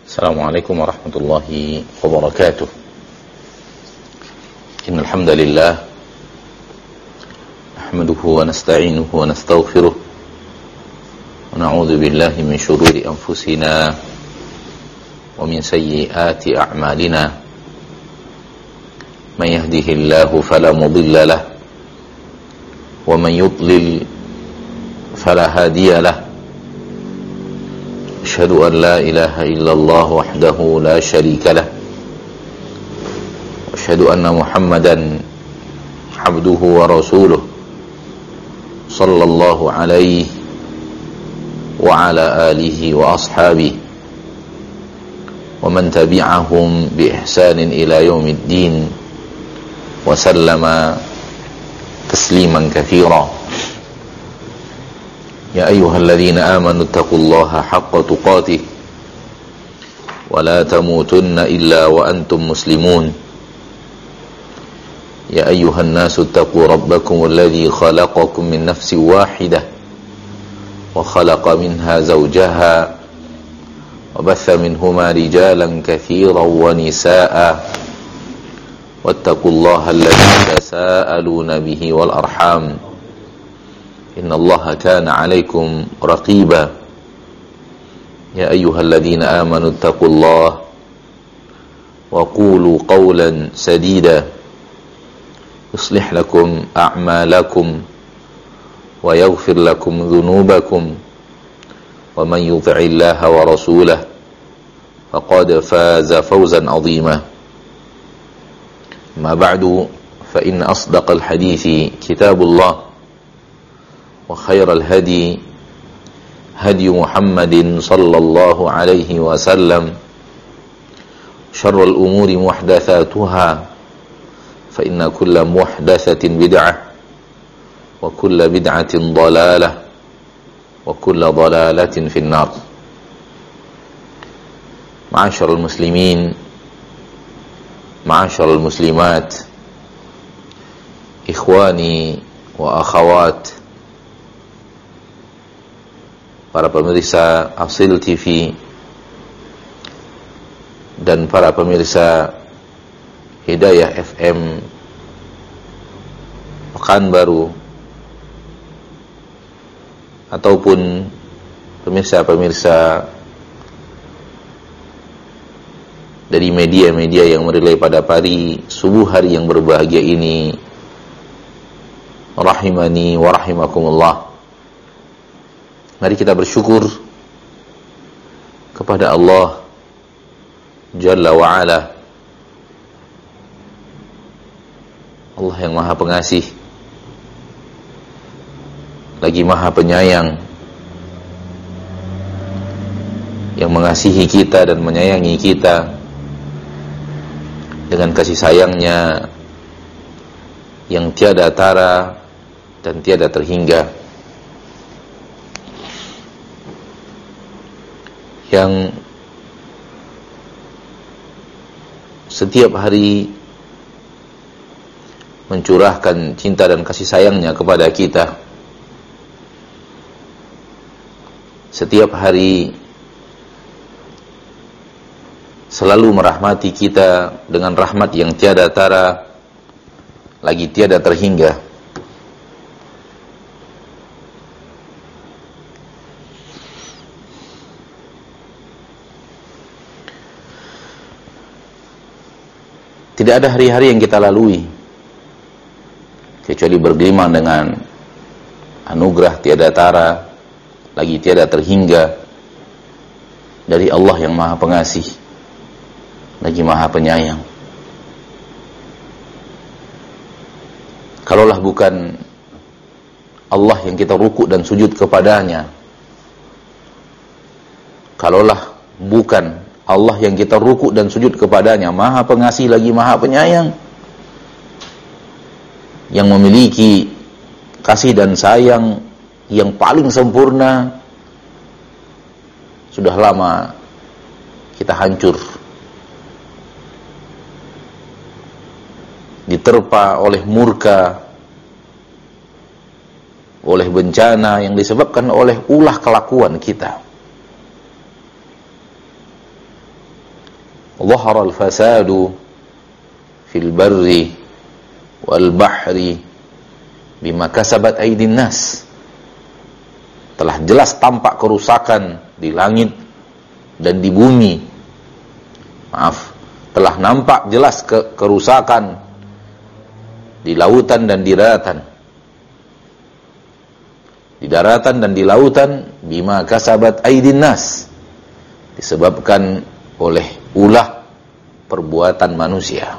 Assalamualaikum warahmatullahi wabarakatuh. Innal hamdalillah nahmaduhu wa nasta'inuhu wa nastaghfiruh wa na'udzu billahi min shururi anfusina wa min sayyiati a'malina. Man yahdihillahu fala mudilla lahu wa man yudlil fala hadiya lahu. أشهد أن لا إله إلا الله وحده لا شريك له وأشهد أن محمدا عبده ورسوله صلى الله عليه وعلى آله وأصحابه ومن تبعهم بإحسان إلى يوم الدين وسلم تسليما كثيرا. يا أيها الذين آمنوا اتقوا الله حق تقاته ولا تموتن إلا وأنتم مسلمون. يا أيها الناس اتقوا ربكم الذي خلقكم من نفس واحدة وخلق منها زوجها وبث منهما رجالا كثيرا ونساء واتقوا الله الذي تساءلون به والأرحام إن الله كان عليكم رقيبا. يا أيها الذين آمنوا اتقوا الله وقولوا قولا سديدا يصلح لكم أعمالكم ويغفر لكم ذنوبكم ومن يطع الله ورسوله فقد فاز فوزا عظيما. ما بعد فإن أصدق الحديث كتاب الله وخير الهدي هدي محمد صلى الله عليه وسلم شر الأمور محدثاتها فإن كل محدثة بدعة وكل بدعة ضلالة وكل ضلالة في النار. معاشر المسلمين معاشر المسلمات إخواني وأخوات, para pemirsa Asil TV dan para pemirsa Hidayah FM Pekanbaru ataupun pemirsa-pemirsa dari media-media yang merilai pada pagi subuh hari yang berbahagia ini, rahimani wa rahimakumullah. Mari kita bersyukur kepada Allah Jalla wa'ala, Allah yang maha pengasih lagi maha penyayang, yang mengasihi kita dan menyayangi kita dengan kasih sayangnya yang tiada tara dan tiada terhingga, yang setiap hari mencurahkan cinta dan kasih sayangnya kepada kita, setiap hari selalu merahmati kita dengan rahmat yang tiada tara lagi tiada terhingga. Tidak ada hari-hari yang kita lalui kecuali bergeliman dengan anugerah tiada tara lagi tiada terhingga dari Allah yang maha pengasih lagi maha penyayang. Kalaulah bukan Allah yang kita rukuk dan sujud kepadanya, kalaulah bukan Allah yang kita rukuk dan sujud kepadanya, maha pengasih lagi maha penyayang, yang memiliki kasih dan sayang yang paling sempurna, sudah lama kita hancur, diterpa oleh murka, oleh bencana yang disebabkan oleh ulah kelakuan kita. dhahara al-fasadu fil barri wal bahri bima kasabat aydin nas. Telah jelas tampak kerusakan di langit dan di bumi. Telah nampak jelas kerusakan di lautan dan di daratan. Di daratan dan di lautan bima kasabat aydin nas, disebabkan oleh ulah perbuatan manusia.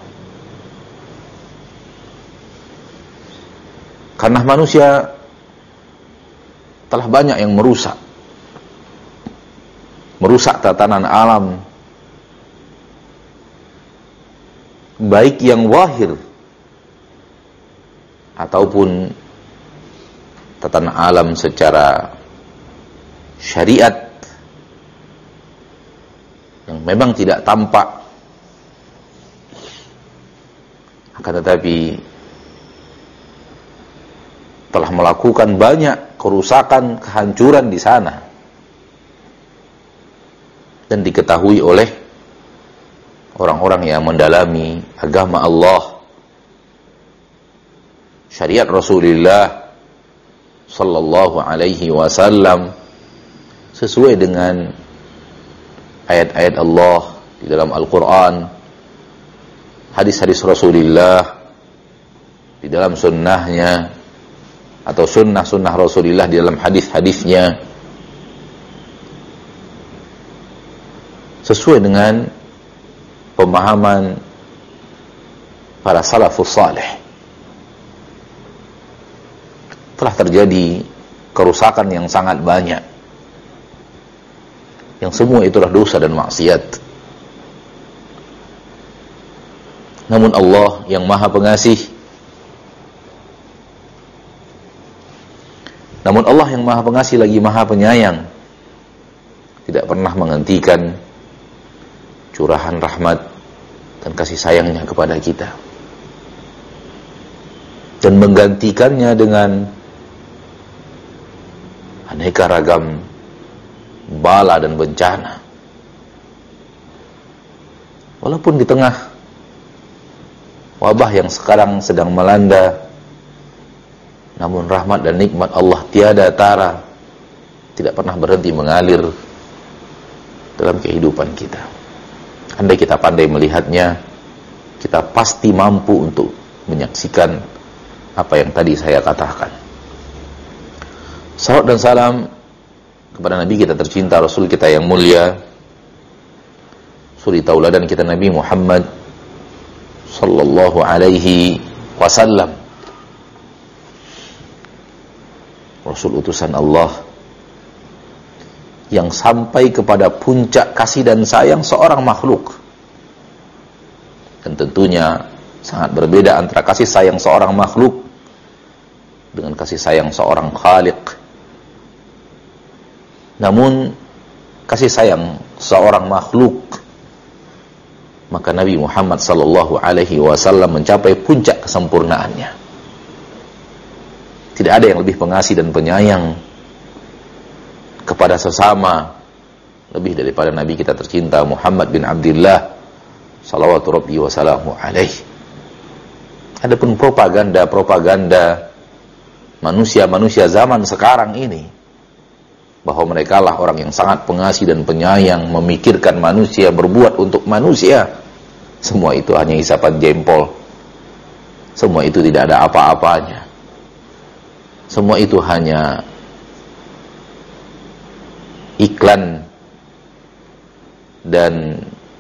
Karena manusia telah banyak yang merusak tatanan alam, baik yang zahir ataupun tatanan alam secara syariat yang memang tidak tampak, akan tetapi telah melakukan banyak kerusakan, kehancuran di sana, dan diketahui oleh orang-orang yang mendalami agama Allah, syariat Rasulullah sallallahu alaihi wasallam, sesuai dengan ayat-ayat Allah di dalam Al-Quran, hadis-hadis Rasulullah di dalam sunnahnya, atau sunnah-sunnah Rasulullah di dalam hadis-hadisnya, sesuai dengan pemahaman para salafus salih. Telah terjadi kerusakan yang sangat banyak, yang semua itulah dosa dan maksiat. Namun Allah yang Maha Pengasih, namun Allah yang Maha Pengasih lagi Maha Penyayang, tidak pernah menghentikan curahan rahmat dan kasih sayangnya kepada kita, dan menggantikannya dengan aneka ragam bala dan bencana. Walaupun di tengah wabah yang sekarang sedang melanda, namun rahmat dan nikmat Allah tiada tara, tidak pernah berhenti mengalir dalam kehidupan kita. Andai kita pandai melihatnya, kita pasti mampu untuk menyaksikan apa yang tadi saya katakan. Salawat dan salam kepada Nabi kita tercinta, Rasul kita yang mulia, suri tauladan kita Nabi Muhammad sallallahu alaihi wasallam, Rasul utusan Allah yang sampai kepada puncak kasih dan sayang seorang makhluk. Dan tentunya sangat berbeda antara kasih sayang seorang makhluk dengan kasih sayang seorang Khaliq. Namun kasih sayang seorang makhluk, maka Nabi Muhammad sallallahu alaihi wasallam mencapai puncak kesempurnaannya. Tidak ada yang lebih pengasih dan penyayang kepada sesama lebih daripada Nabi kita tercinta Muhammad bin Abdullah salawatu rabbi wa salamu alaihi. Adapun propaganda manusia-manusia zaman sekarang ini, bahwa mereka lah orang yang sangat pengasih dan penyayang, memikirkan manusia, berbuat untuk manusia, semua itu hanya isapan jempol. Semua itu tidak ada apa-apanya. Semua itu hanya iklan dan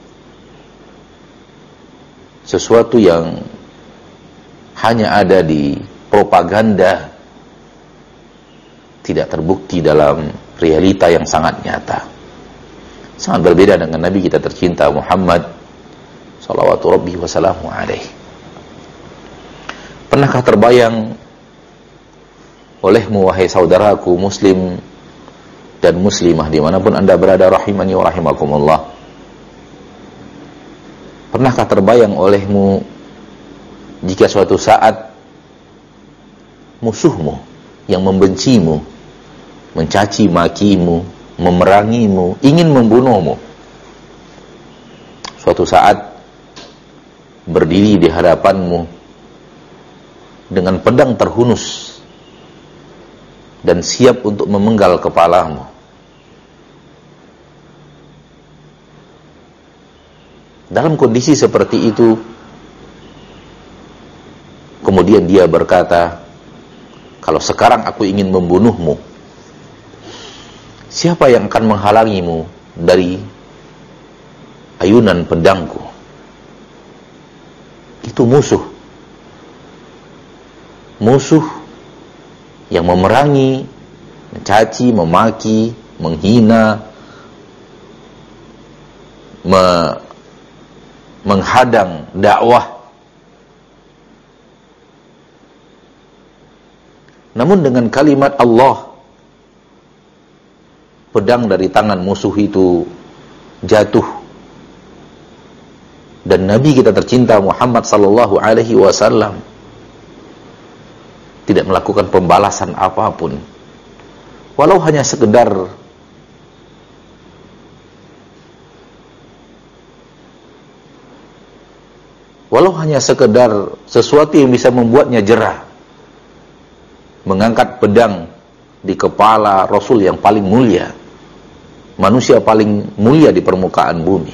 sesuatu yang hanya ada di propaganda, tidak terbukti dalam realita yang sangat nyata. Sangat berbeda dengan Nabi kita tercinta Muhammad salawatu rabbi wa salamu alaihi. Pernahkah terbayang olehmu wahai saudaraku muslim dan muslimah dimanapun anda berada, rahimani wa rahimakumullah, pernahkah terbayang olehmu jika suatu saat musuhmu yang membencimu, mencaci makimu, memerangimu, ingin membunuhmu, suatu saat berdiri di hadapanmu dengan pedang terhunus dan siap untuk memenggal kepalamu. Dalam kondisi seperti itu, kemudian dia berkata, kalau sekarang aku ingin membunuhmu, siapa yang akan menghalangimu dari ayunan pedangku? Itu musuh. Musuh yang memerangi, mencaci, memaki, menghina, menghadang dakwah. Namun dengan kalimat Allah, pedang dari tangan musuh itu jatuh. Dan Nabi kita tercinta Muhammad sallallahu alaihi wasallam tidak melakukan pembalasan apapun, walau hanya sekedar sesuatu yang bisa membuatnya jerah, mengangkat pedang di kepala Rasul yang paling mulia, manusia paling mulia di permukaan bumi.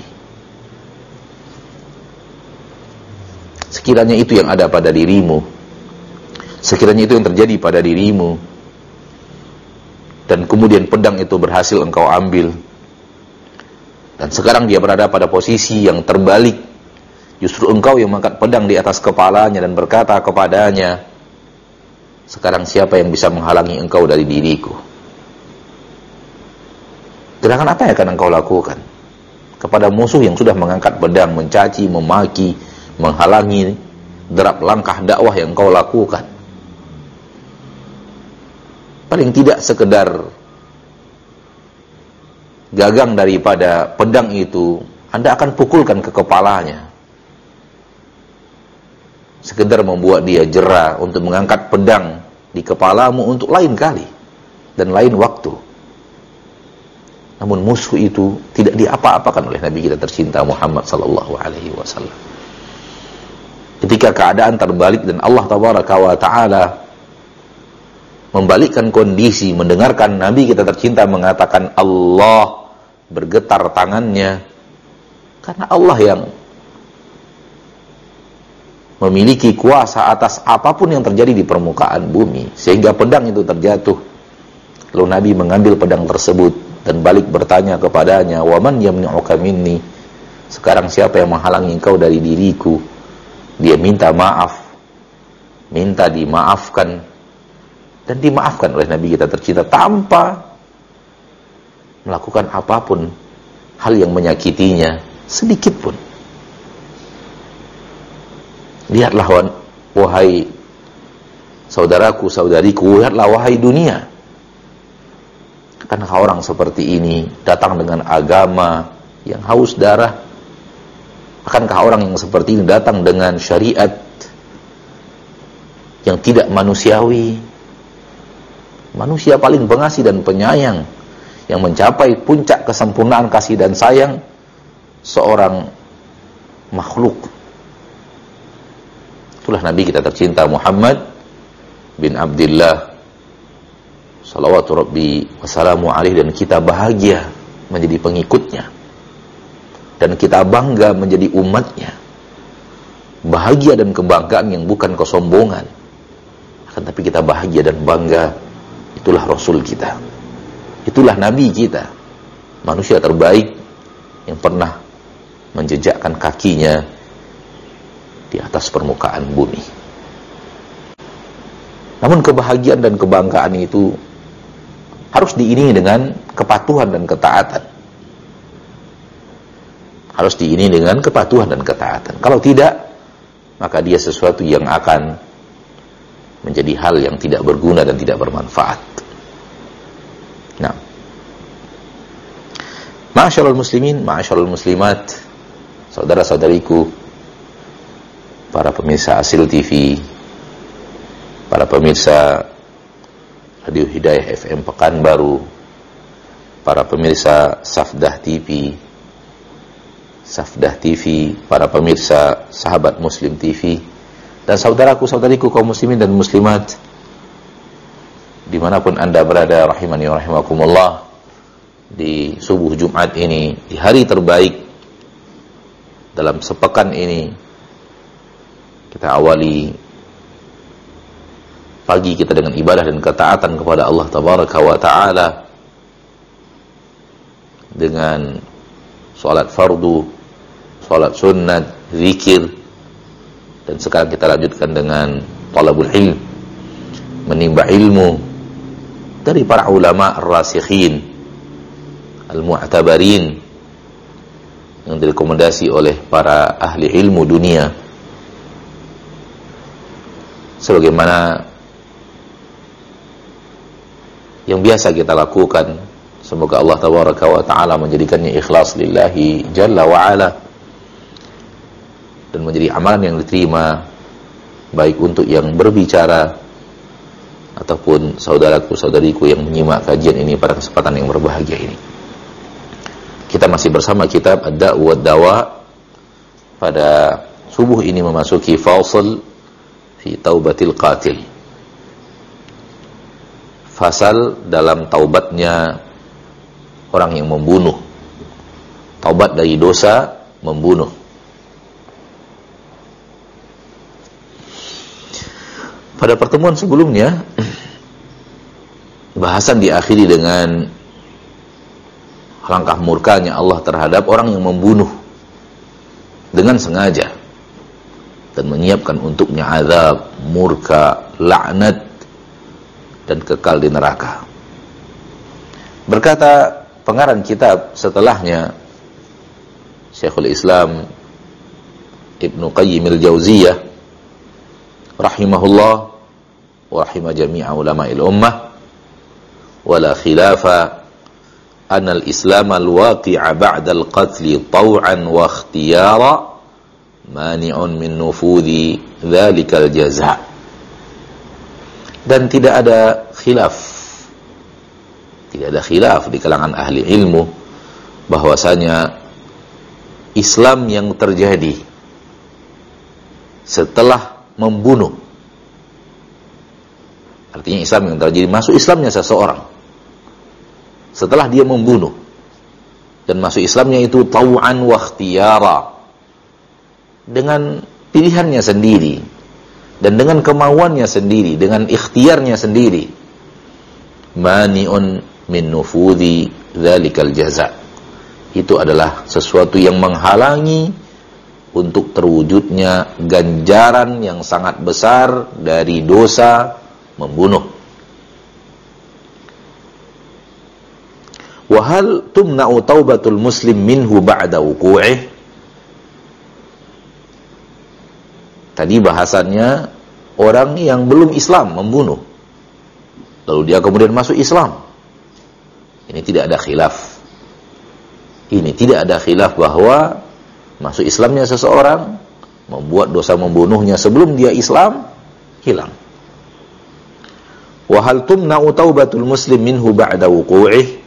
Sekiranya itu yang ada pada dirimu, sekiranya itu yang terjadi pada dirimu, dan kemudian pedang itu berhasil engkau ambil, dan sekarang dia berada pada posisi yang terbalik, justru engkau yang mengangkat pedang di atas kepalanya dan berkata kepadanya, sekarang siapa yang bisa menghalangi engkau dari diriku? Gerakan apa yang akan engkau lakukan kepada musuh yang sudah mengangkat pedang, mencaci, memaki, menghalangi derap langkah dakwah yang engkau lakukan? Paling tidak sekedar gagang daripada pedang itu Anda akan pukulkan ke kepalanya, sekedar membuat dia jera untuk mengangkat pedang di kepalamu untuk lain kali dan lain waktu. Namun musuh itu tidak diapa-apakan oleh Nabi kita tercinta Muhammad sallallahu alaihi wasallam. Ketika keadaan terbalik dan Allah tabaraka wa taala membalikkan kondisi, mendengarkan Nabi kita tercinta mengatakan Allah bergetar tangannya, karena Allah yang memiliki kuasa atas apapun yang terjadi di permukaan bumi, sehingga pedang itu terjatuh. Lalu Nabi mengambil pedang tersebut dan balik bertanya kepadanya, "Wa man yamni'uka minni?" Sekarang siapa yang menghalangi engkau dari diriku? Dia minta maaf, minta dimaafkan, dan dimaafkan oleh Nabi kita tercinta tanpa melakukan apapun hal yang menyakitinya sedikit pun. Lihatlah wahai saudaraku, saudariku, lihatlah wahai dunia. Akankah orang seperti ini datang dengan agama yang haus darah? Akankah orang yang seperti ini datang dengan syariat yang tidak manusiawi? Manusia paling pengasih dan penyayang, yang mencapai puncak kesempurnaan kasih dan sayang seorang makhluk. Itulah Nabi kita tercinta Muhammad bin Abdullah salawatu rabbi wassalamu alaihi, dan kita bahagia menjadi pengikutnya, dan kita bangga menjadi umatnya. Bahagia dan kebanggaan yang bukan kesombongan, akan tapi kita bahagia dan bangga, itulah Rasul kita, itulah Nabi kita, manusia terbaik yang pernah menjejakkan kakinya di atas permukaan bumi. Namun kebahagiaan dan kebanggaan itu harus diiringi dengan kepatuhan dan ketaatan. Harus diiringi dengan kepatuhan dan ketaatan. Kalau tidak, maka dia sesuatu yang akan menjadi hal yang tidak berguna dan tidak bermanfaat. Nah, ma'asyiral muslimin, ma'asyiral muslimat, saudara-saudariku, para pemirsa Asil TV, para pemirsa Radio Hidayah FM Pekanbaru, para pemirsa Safdah TV, Safdah TV, para pemirsa sahabat Muslim TV, dan saudaraku-saudariku kaum muslimin dan muslimat dimanapun anda berada, rahimani wa rahimakumullah. Di subuh Jumat ini, di hari terbaik dalam sepekan ini, kita awali pagi kita dengan ibadah dan ketaatan kepada Allah Tabaraka wa Ta'ala dengan salat fardu, salat sunnat, zikir, dan sekarang kita lanjutkan dengan talabul ilm, menimba ilmu dari para ulama ar-rasikhin al-mu'tabarin yang direkomendasi oleh para ahli ilmu dunia, sebagaimana yang biasa kita lakukan. Semoga Allah Tabaraka wa Ta'ala menjadikannya ikhlas lillahi jalla wa ala dan menjadi amalan yang diterima, baik untuk yang berbicara ataupun saudaraku-saudariku yang menyimak kajian ini pada kesempatan yang berbahagia ini. Kita masih bersama kitab Ad-Da' wa Ad-Dawa. Pada subuh ini memasuki fasal fi taubatil qatil, fasal dalam taubatnya orang yang membunuh, taubat dari dosa membunuh. Pada pertemuan sebelumnya, bahasan diakhiri dengan langkah murkanya Allah terhadap orang yang membunuh dengan sengaja dan menyiapkan untuknya azab, murka, laknat, dan kekal di neraka. Berkata pengarang kitab setelahnya, Syekhul Islam Ibnu Qayyim al-Jauziyah rahimahullah wa rahimah jami'a ulama'il ummah, wala khilafa anna al-islam al-waqi'a ba'da al-qatl taw'an wa ikhtiyara mani'un min nufudhi dhalika al-jaza'. Dan tidak ada khilaf di kalangan ahli ilmu bahwasanya Islam yang terjadi setelah membunuh, artinya Islam yang terjadi, masuk Islamnya seseorang setelah dia membunuh, dan masuk Islamnya itu tau'an wa ikhtiyara, dengan pilihannya sendiri dan dengan kemauannya sendiri, dengan ikhtiarnya sendiri, mani'un min nufudhi dzalikal jaza', itu adalah sesuatu yang menghalangi untuk terwujudnya ganjaran yang sangat besar dari dosa membunuh. Wa hal tumna'u taubatul muslim minhu ba'da wuqu'ih. Tadi bahasannya orang yang belum Islam membunuh, lalu dia kemudian masuk Islam. Ini tidak ada khilaf. Ini tidak ada khilaf bahwa masuk Islamnya seseorang membuat dosa membunuhnya sebelum dia Islam hilang. Wa hal tumna'u taubatul muslim minhu ba'da wuqu'ih.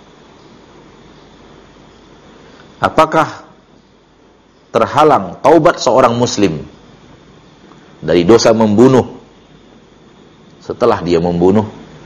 Apakah terhalang taubat seorang muslim dari dosa membunuh setelah dia membunuh?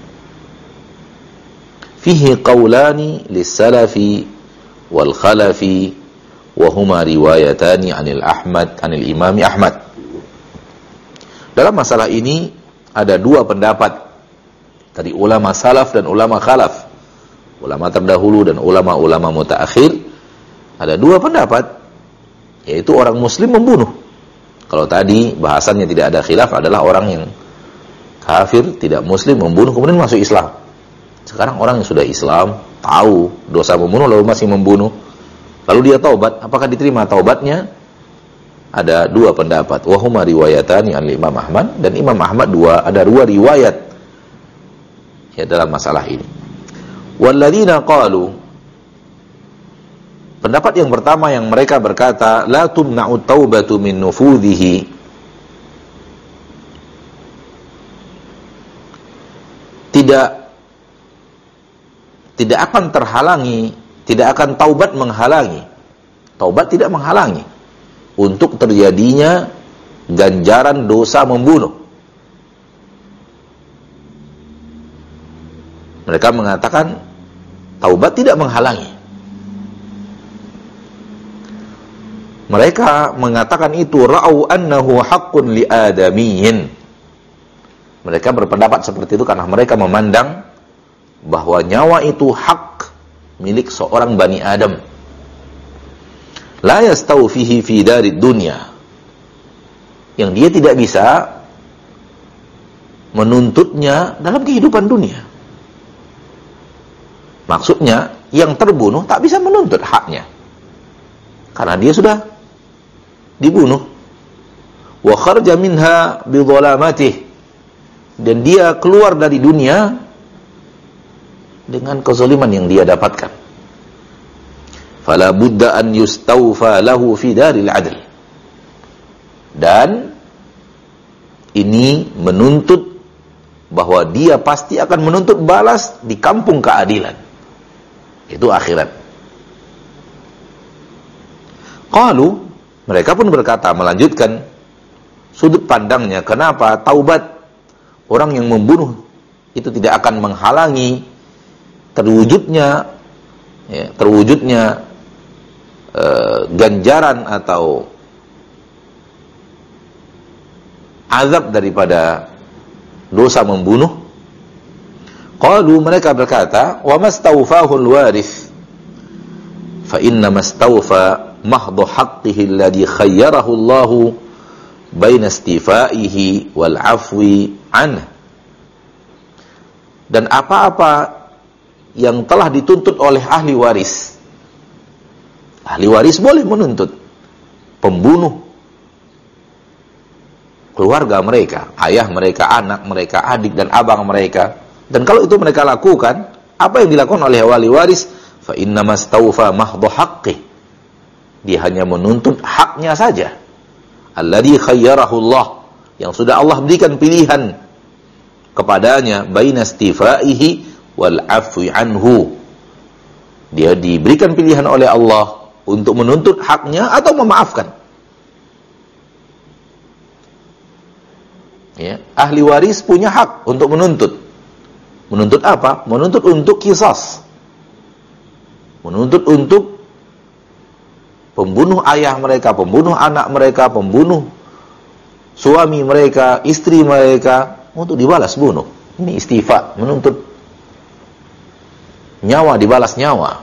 Fihi qawlani lis-salafi wal khalafi wa huma riwayatani anil Imam Ahmad. Dalam masalah ini ada dua pendapat dari ulama salaf dan ulama khalaf, ulama terdahulu dan ulama-ulama mutaakhir. Ada dua pendapat, yaitu orang muslim membunuh. Kalau tadi bahasannya tidak ada khilaf adalah orang yang kafir, tidak muslim, membunuh kemudian masuk Islam. Sekarang orang yang sudah Islam, tahu dosa membunuh lalu masih membunuh, lalu dia taubat, apakah diterima taubatnya? Ada dua pendapat. Wa huma riwayatani an Imam Ahmad, dan Imam Ahmad ada dua riwayat ya dalam masalah ini. Walladzina qalu, pendapat yang pertama yang mereka berkata, la tumna'u taubatu min nufudhihi, tidak akan terhalangi, tidak akan taubat menghalangi Taubat tidak menghalangi untuk terjadinya ganjaran dosa membunuh. Mereka mengatakan taubat tidak menghalangi. Mereka mengatakan itu ra'au annahu haqqun li adamiyyin. Mereka berpendapat seperti itu karena mereka memandang bahwa nyawa itu hak milik seorang Bani Adam. La yastawfihi fi darid dunya. Yang dia tidak bisa menuntutnya dalam kehidupan dunia. Maksudnya, yang terbunuh tak bisa menuntut haknya. Karena dia sudah dibunuh. Wa kharja minha bi dhalamatih. Dan dia keluar dari dunia dengan kezaliman yang dia dapatkan. Fala budda an yustawfa lahu fi daril adl. Dan ini menuntut bahwa dia pasti akan menuntut balas di kampung keadilan. Itu akhirat. Qalu, mereka pun berkata, melanjutkan sudut pandangnya, kenapa taubat orang yang membunuh itu tidak akan menghalangi terwujudnya ganjaran atau azab daripada dosa membunuh. Qalu, mereka berkata, wa mastawfahu al-warith fa inna mastawfa mahdhu haqqihi alladhi khayyarahu Allah baina istifaihi wal afwi anhu. Dan apa-apa yang telah dituntut oleh ahli waris. Ahli waris boleh menuntut pembunuh keluarga mereka, ayah mereka, anak mereka, adik dan abang mereka. Dan kalau itu mereka lakukan, apa yang dilakukan oleh wali waris? Fa inna mastawfa mahdhu haqqi. Dia hanya menuntut haknya saja. Alladhi khayyarahu Allah, yang sudah Allah berikan pilihan kepadanya, baina istifaihi wal afwi anhu. Dia diberikan pilihan oleh Allah untuk menuntut haknya atau memaafkan. Ya, ahli waris punya hak untuk menuntut. Menuntut apa? Menuntut untuk qisas. Menuntut untuk pembunuh ayah mereka, pembunuh anak mereka, pembunuh suami mereka, istri mereka, untuk dibalas bunuh. Ini istifa, menuntut nyawa dibalas nyawa.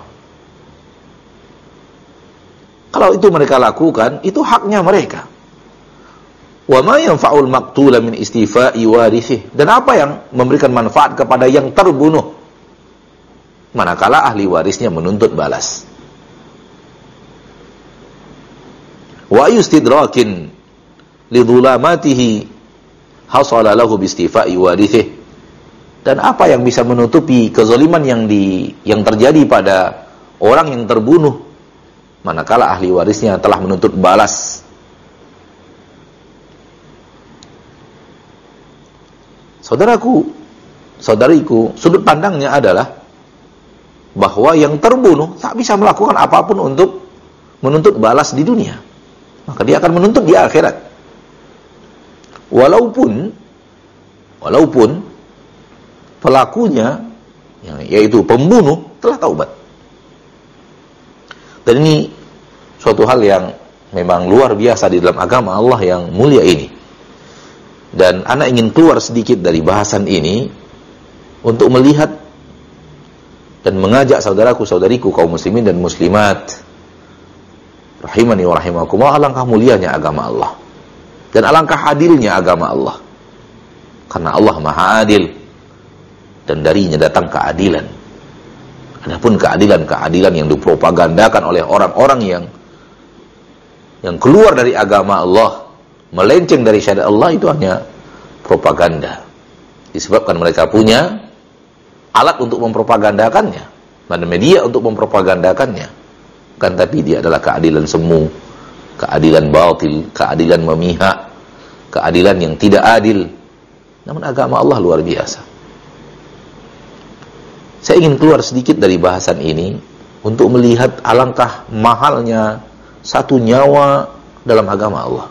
Kalau itu mereka lakukan, itu haknya mereka. Wa ma yanfa'ul maqtula min istifa'i warithih. Dan apa yang memberikan manfaat kepada yang terbunuh manakala ahli warisnya menuntut balas. Wa yustidrakin lidhulamatihi hasala lahu bi istifa'i warithih. Dan apa yang bisa menutupi kezaliman yang terjadi pada orang yang terbunuh manakala ahli warisnya telah menuntut balas. Saudariku, sudut pandangnya adalah bahwa yang terbunuh tak bisa melakukan apapun untuk menuntut balas di dunia. Maka dia akan menuntut di akhirat. Walaupun pelakunya, yaitu pembunuh, telah taubat. Dan ini suatu hal yang memang luar biasa di dalam agama Allah yang mulia ini. Dan anak ingin keluar sedikit dari bahasan ini untuk melihat dan mengajak saudaraku-saudariku kaum muslimin dan muslimat rahimani wa rahimakumullah, alangkah mulianya agama Allah dan alangkah adilnya agama Allah. Karena Allah Maha Adil dan darinya datang keadilan. Adapun keadilan yang dipropagandakan oleh orang-orang yang keluar dari agama Allah, melenceng dari syariat Allah, itu hanya propaganda. Disebabkan mereka punya alat untuk mempropagandakannya, dan media untuk mempropagandakannya. Kan tapi dia adalah keadilan semu, keadilan batil, keadilan memihak, keadilan yang tidak adil. Namun agama Allah luar biasa. Saya ingin keluar sedikit dari bahasan ini untuk melihat alangkah mahalnya satu nyawa dalam agama Allah.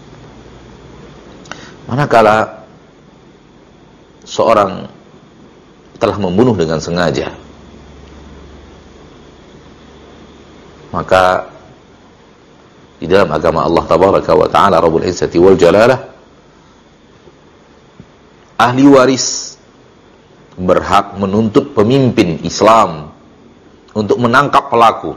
Manakala seorang telah membunuh dengan sengaja, maka di dalam agama Allah Tabaraka wa Ta'ala Rabbul Izzati wal Jalalah, ahli waris berhak menuntut pemimpin Islam untuk menangkap pelaku,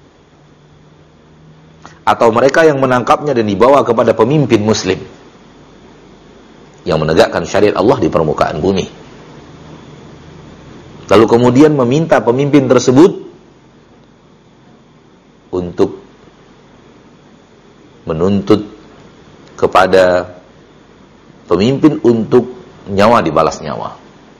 atau mereka yang menangkapnya dan dibawa kepada pemimpin muslim yang menegakkan syariat Allah di permukaan bumi. Lalu kemudian meminta pemimpin tersebut untuk menuntut kepada pemimpin untuk nyawa dibalas nyawa.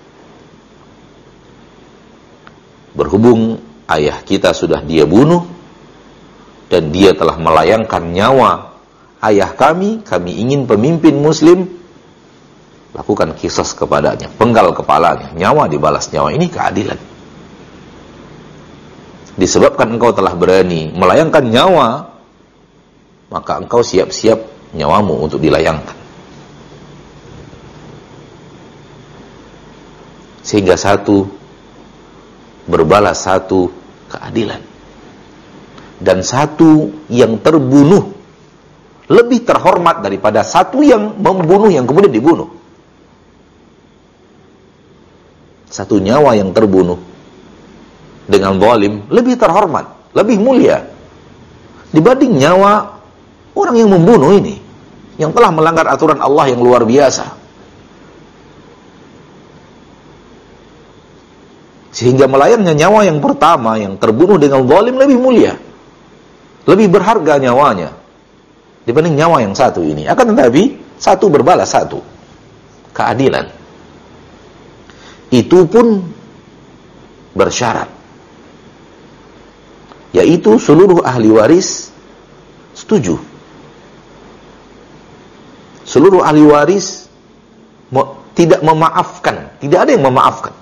Berhubung ayah kita sudah dia bunuh dan dia telah melayangkan nyawa ayah kami ingin pemimpin muslim lakukan qisas kepadanya, penggal kepalanya, nyawa dibalas nyawa. Ini keadilan. Disebabkan engkau telah berani melayangkan nyawa, maka engkau siap-siap nyawamu untuk dilayangkan. Sehingga satu berbalas satu, keadilan. Dan satu yang terbunuh lebih terhormat daripada satu yang membunuh yang kemudian dibunuh. Satu nyawa yang terbunuh dengan zalim lebih terhormat, lebih mulia dibanding nyawa orang yang membunuh ini, yang telah melanggar aturan Allah yang luar biasa. Sehingga melayangnya nyawa yang pertama yang terbunuh dengan zalim lebih mulia, lebih berharga nyawanya dibanding nyawa yang satu ini. Akan tetapi satu berbalas satu, keadilan. Itu pun bersyarat, yaitu seluruh ahli waris setuju. Seluruh ahli waris tidak memaafkan, tidak ada yang memaafkan.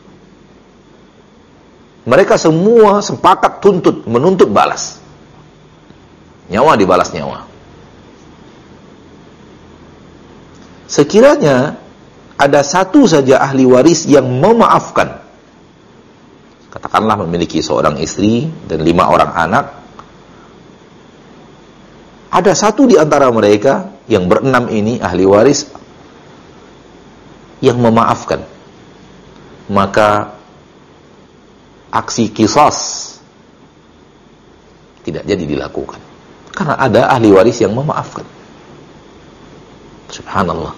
Mereka semua sepakat menuntut balas. Nyawa dibalas nyawa. Sekiranya ada satu saja ahli waris yang memaafkan, katakanlah memiliki seorang istri dan 5 orang anak, ada satu di antara mereka yang berenam ini ahli waris yang memaafkan, maka aksi qisas tidak jadi dilakukan, karena ada ahli waris yang memaafkan. Subhanallah.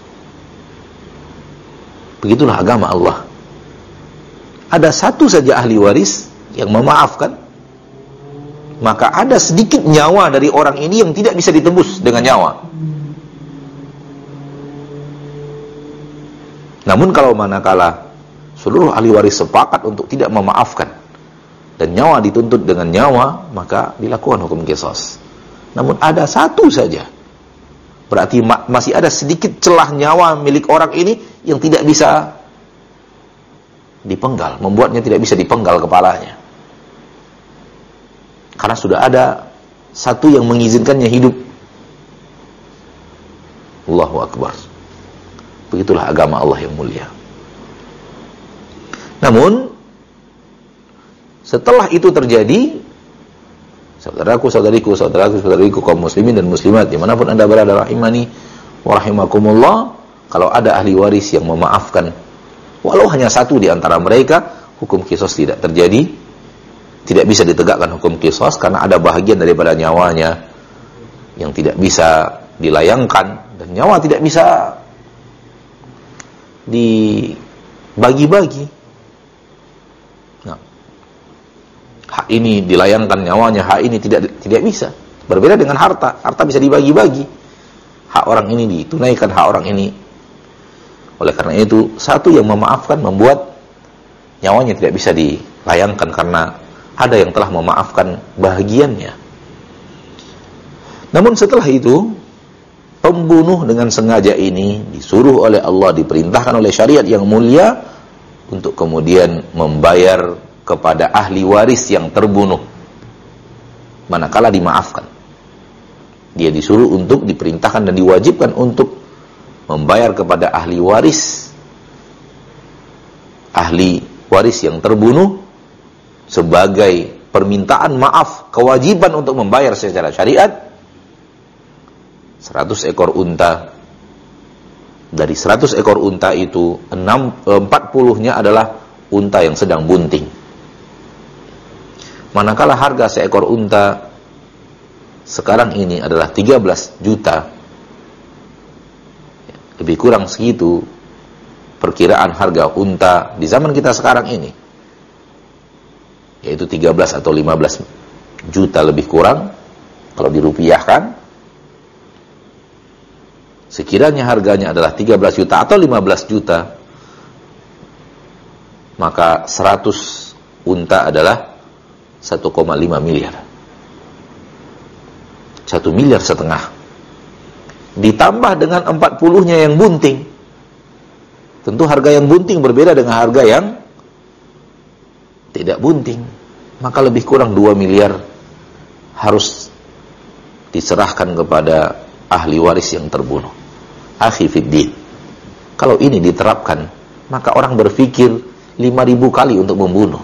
Begitulah agama Allah. Ada satu saja ahli waris yang memaafkan, maka ada sedikit nyawa dari orang ini yang tidak bisa ditebus dengan nyawa. Namun kalau manakala seluruh ahli waris sepakat untuk tidak memaafkan dan nyawa dituntut dengan nyawa, maka dilakukan hukum qisas. Namun ada satu saja, berarti masih ada sedikit celah nyawa milik orang ini yang tidak bisa dipenggal, membuatnya tidak bisa dipenggal kepalanya, karena sudah ada satu yang mengizinkannya hidup. Allahu Akbar. Begitulah agama Allah yang mulia. Namun setelah itu terjadi, saudaraku kaum muslimin dan muslimat dimanapun anda berada, rahimani wa rahimakumullah, kalau ada ahli waris yang memaafkan walau hanya satu di antara mereka, hukum qisas tidak terjadi, tidak bisa ditegakkan hukum qisas, karena ada bahagian daripada nyawanya yang tidak bisa dilayangkan, dan nyawa tidak bisa dibagi-bagi. Hak ini dilayangkan nyawanya, hak ini tidak bisa. Berbeda dengan harta bisa dibagi-bagi. Hak orang ini ditunaikan, hak orang ini. Oleh karena itu, satu yang memaafkan membuat nyawanya tidak bisa dilayangkan, karena ada yang telah memaafkan bahagiannya. Namun setelah itu, pembunuh dengan sengaja ini disuruh oleh Allah, diperintahkan oleh syariat yang mulia untuk kemudian membayar kepada ahli waris yang terbunuh manakala dimaafkan. Dia disuruh untuk diperintahkan dan diwajibkan untuk membayar kepada ahli waris yang terbunuh sebagai permintaan maaf, kewajiban untuk membayar secara syariat 100 ekor unta. Dari 100 ekor unta itu 40-nya adalah unta yang sedang bunting. Manakala harga seekor unta sekarang ini adalah 13 juta, lebih kurang segitu perkiraan harga unta di zaman kita sekarang ini, yaitu 13 atau 15 juta lebih kurang kalau dirupiahkan. Sekiranya harganya adalah 13 juta atau 15 juta, maka 100 unta adalah 1,5 miliar. 1,5 miliar. Ditambah dengan 40-nya yang bunting. Tentu harga yang bunting berbeda dengan harga yang tidak bunting. Maka lebih kurang 2 miliar harus diserahkan kepada ahli waris yang terbunuh. Akhi fiddin, kalau ini diterapkan, maka orang berpikir 5.000 kali untuk membunuh.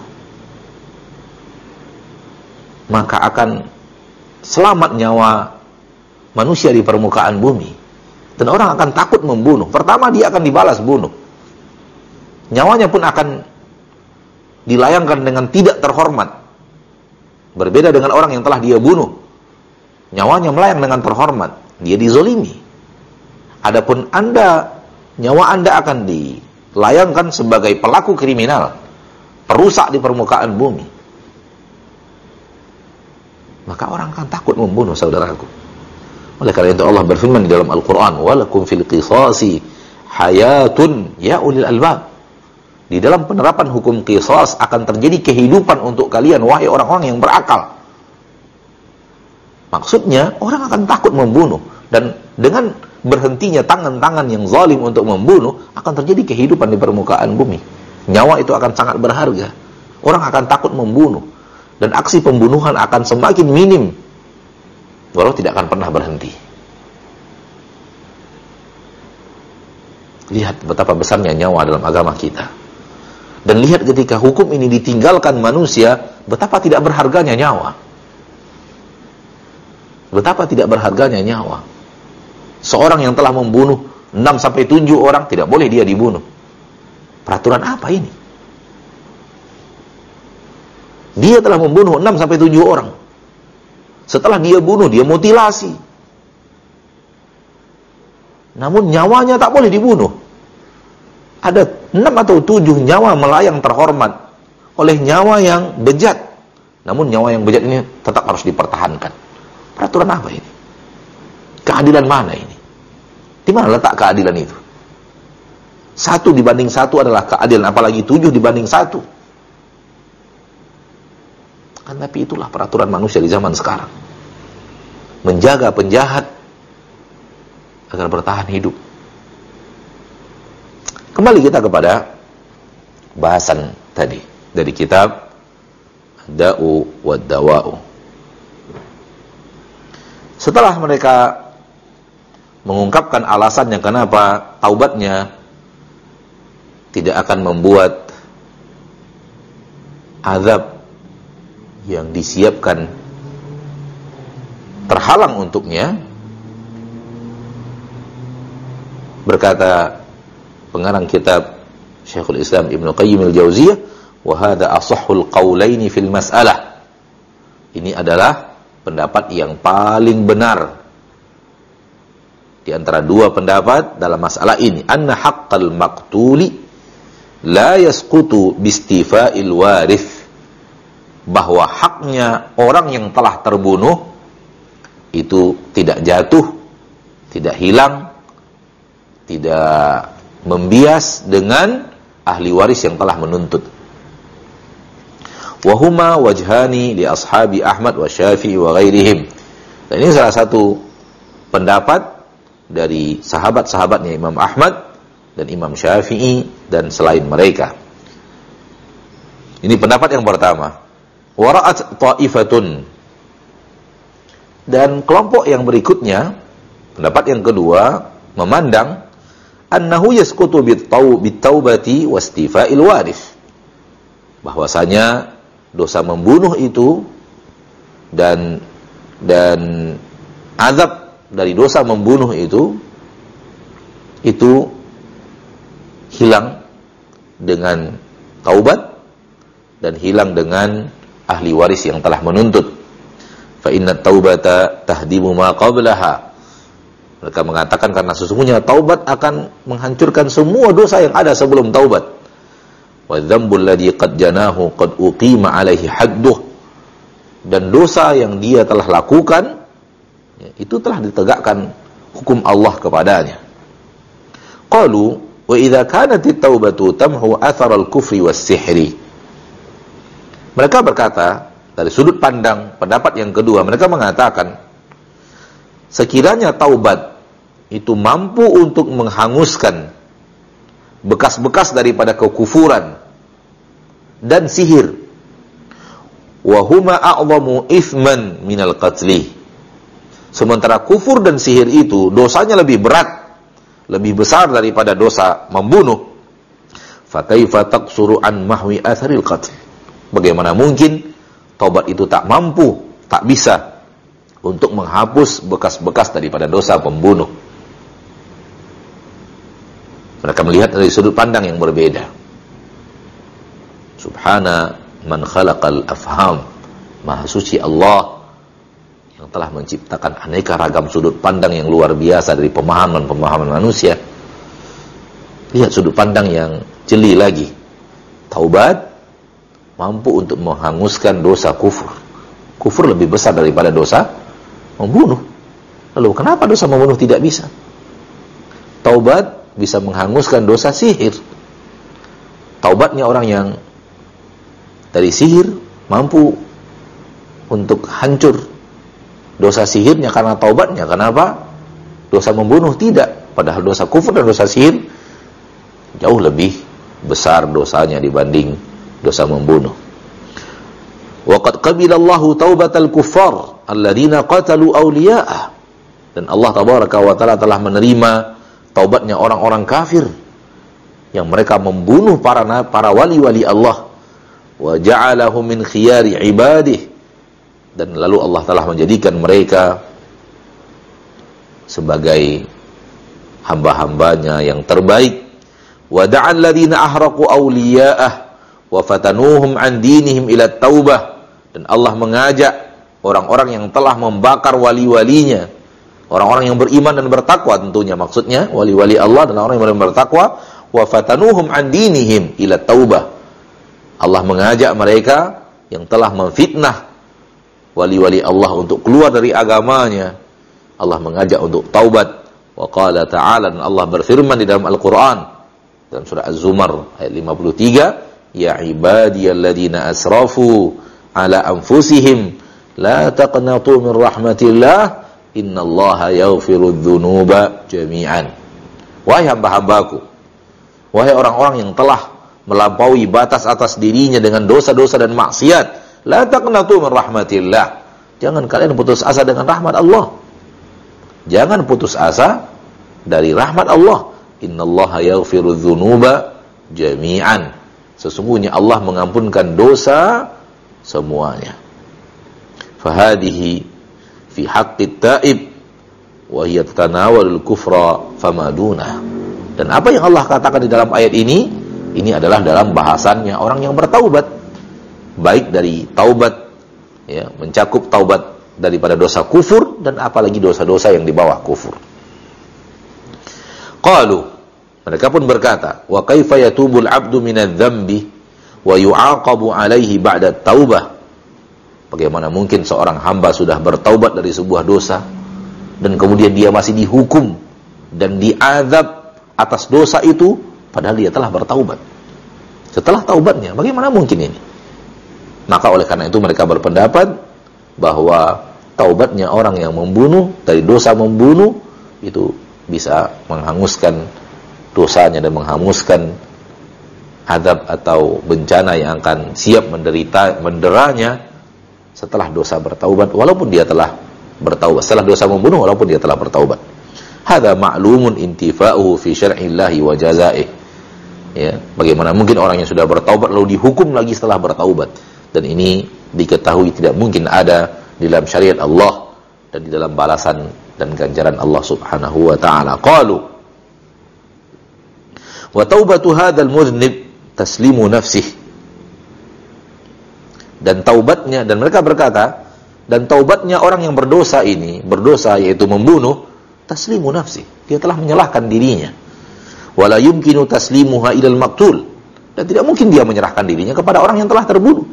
Maka akan selamat nyawa manusia di permukaan bumi. Dan orang akan takut membunuh. Pertama, dia akan dibalas bunuh. Nyawanya pun akan dilayangkan dengan tidak terhormat. Berbeda dengan orang yang telah dia bunuh. Nyawanya melayang dengan terhormat. Dia dizolimi. Adapun nyawa Anda akan dilayangkan sebagai pelaku kriminal, perusak di permukaan bumi. Maka orang akan takut membunuh, saudaraku. Oleh karena itu Allah berfirman di dalam Al-Quran, walakum fil qisasi hayatun ya ulil albab. Di dalam penerapan hukum qisas akan terjadi kehidupan untuk kalian, wahai orang-orang yang berakal. Maksudnya, orang akan takut membunuh. Dan dengan berhentinya tangan-tangan yang zalim untuk membunuh, akan terjadi kehidupan di permukaan bumi. Nyawa itu akan sangat berharga. Orang akan takut membunuh. Dan aksi pembunuhan akan semakin minim, walau tidak akan pernah berhenti. Lihat betapa besarnya nyawa dalam agama kita. Dan lihat ketika hukum ini ditinggalkan manusia, betapa tidak berharganya nyawa. Betapa tidak berharganya nyawa. Seorang yang telah membunuh 6-7 orang, tidak boleh dia dibunuh. Peraturan apa ini? Dia telah membunuh 6-7 orang. Setelah dia bunuh, dia mutilasi. Namun nyawanya tak boleh dibunuh. Ada 6 atau 7 nyawa melayang terhormat oleh nyawa yang bejat. Namun nyawa yang bejat ini tetap harus dipertahankan. Peraturan apa ini? Keadilan mana ini? Di mana letak keadilan itu? 1 banding 1 adalah keadilan, apalagi 7 banding 1. Kan tapi itulah peraturan manusia di zaman sekarang. Menjaga penjahat agar bertahan hidup. Kembali kita kepada bahasan tadi dari kitab Da'u wa Dawa'u. Setelah mereka mengungkapkan alasannya kenapa taubatnya tidak akan membuat azab yang disiapkan terhalang untuknya, berkata pengarang kitab Syekhul Islam Ibnu Qayyim al-Jauziyah, wa hadza ashahhul qaulaini fil mas'alah. Ini adalah pendapat yang paling benar di antara 2 pendapat dalam masalah ini. Anna haqqal maqtuli la yasqutu bistifa'il warith. Bahwa haknya orang yang telah terbunuh itu tidak jatuh, tidak hilang, tidak membias dengan ahli waris yang telah menuntut. Wahuma wajhani li ashabi Ahmad wa Syafi'i wa ghairihim. Dan ini salah satu pendapat dari sahabat-sahabatnya Imam Ahmad dan Imam Syafi'i dan selain mereka. Ini pendapat yang pertama. Wara'at ta'ifatun Dan kelompok yang berikutnya, pendapat yang kedua, memandang annahu yasqutu bitaubati wastifa'il waris, bahwasanya dosa membunuh itu dan azab dari dosa membunuh itu hilang dengan taubat dan hilang dengan ahli waris yang telah menuntut. Fa inna taubata tahdimu ma qablaha. Mereka mengatakan karena sesungguhnya taubat akan menghancurkan semua dosa yang ada sebelum taubat. Wa dzambul ladzi qad janahu qad uqima alaihi hadduh. Dan dosa yang dia telah lakukan itu telah ditegakkan hukum Allah kepadanya. Qalu wa idza kanat at-taubatu tamhu athar al-kufri was-sihri. Mereka berkata, dari sudut pandang pendapat yang kedua, mereka mengatakan sekiranya taubat itu mampu untuk menghanguskan bekas-bekas daripada kekufuran dan sihir, wa huma a'zamu ithman minal qatli. Sementara kufur dan sihir itu dosanya lebih berat, lebih besar daripada dosa membunuh. Fa kaifa taqsuru an mahwi atharil qatl? Bagaimana mungkin taubat itu tak mampu, tak bisa untuk menghapus bekas-bekas daripada dosa pembunuh. Mereka melihat dari sudut pandang yang berbeda. Subhana man khalaqal afham. Maha suci Allah yang telah menciptakan aneka ragam sudut pandang yang luar biasa dari pemahaman-pemahaman manusia. Lihat sudut pandang yang jeli lagi. Taubat mampu untuk menghanguskan dosa kufur. Kufur lebih besar daripada dosa membunuh. Lalu kenapa dosa membunuh tidak bisa? Taubat bisa menghanguskan dosa sihir. Taubatnya orang yang dari sihir mampu untuk hancur dosa sihirnya karena taubatnya. Kenapa? Dosa membunuh tidak. Padahal dosa kufur dan dosa sihir jauh lebih besar dosanya dibanding dosa membunuh. Wa qad qabilallahu taubatal kuffar alladzina qatalu awliya'ah. Dan Allah tabaraka wa taala telah menerima taubatnya orang-orang kafir yang mereka membunuh para wali-wali Allah. Wa ja'alahum min khiyari ibadih. Dan lalu Allah telah menjadikan mereka sebagai hamba-hambanya yang terbaik. Wa da'al ladzina ahraqu awliya'ah wa fatanuhum an dinihim ila taubah. Dan Allah mengajak orang-orang yang telah membakar wali-walinya, orang-orang yang beriman dan bertakwa tentunya, maksudnya wali-wali Allah dan orang yang bertakwa, wa fatanuhum an dinihim ila taubah. Allah mengajak mereka yang telah memfitnah wali-wali Allah untuk keluar dari agamanya. Allah mengajak untuk taubat. Wa qala ta'ala, dan Allah berfirman di dalam Al-Qur'an dalam surah Az-Zumar ayat 53, ya ibadiyalladzina asrafu ala anfusihim la taqnatu min rahmatillah innallaha yaghfirudz dzunuba jami'an. Wahai hamba-hambaku, wahai orang-orang yang telah melampaui batas atas dirinya dengan dosa-dosa dan maksiat, la taqnatu min rahmatillah. Jangan kalian putus asa dengan rahmat Allah. Jangan putus asa dari rahmat Allah. Innallaha yaghfirudz dzunuba jami'an. Sesungguhnya Allah mengampunkan dosa semuanya. Fahadihi fi haqqit taib wa hiya tatanawalul kufra fama dunah. Dan apa yang Allah katakan di dalam ayat ini adalah dalam bahasannya orang yang bertaubat. Baik dari taubat, ya, mencakup taubat daripada dosa kufur dan apalagi dosa-dosa yang di bawah kufur. Qalu, mereka pun berkata, wa kaifa yatubul 'abdu minadz-dzambi wa yu'aqabu 'alaihi ba'da taubah. Bagaimana mungkin seorang hamba sudah bertaubat dari sebuah dosa dan kemudian dia masih dihukum dan diazab atas dosa itu padahal dia telah bertaubat. Setelah taubatnya, bagaimana mungkin ini? Maka oleh karena itu mereka berpendapat bahwa taubatnya orang yang membunuh dari dosa membunuh itu bisa menghanguskan dosanya dan menghanguskan azab atau bencana yang akan siap menderanya setelah dosa bertaubat, walaupun dia telah bertaubat setelah dosa membunuh walaupun dia telah bertaubat. Hadza ma'lumun intifa'uhu fi syar'illahi wa jazaa'ih. Ya, bagaimana mungkin orang yang sudah bertaubat lalu dihukum lagi setelah bertaubat? Dan ini diketahui tidak mungkin ada di dalam syariat Allah dan di dalam balasan dan ganjaran Allah Subhanahu wa taala. Qalu wa taubatu hadzal mudhnib taslimu nafsihi. Dan taubatnya, dan mereka berkata, dan taubatnya orang yang berdosa ini, berdosa yaitu membunuh, taslimu nafsi, dia telah menyerahkan dirinya. Wala yumkinu taslimuha ilal maqtul, dan tidak mungkin dia menyerahkan dirinya kepada orang yang telah terbunuh.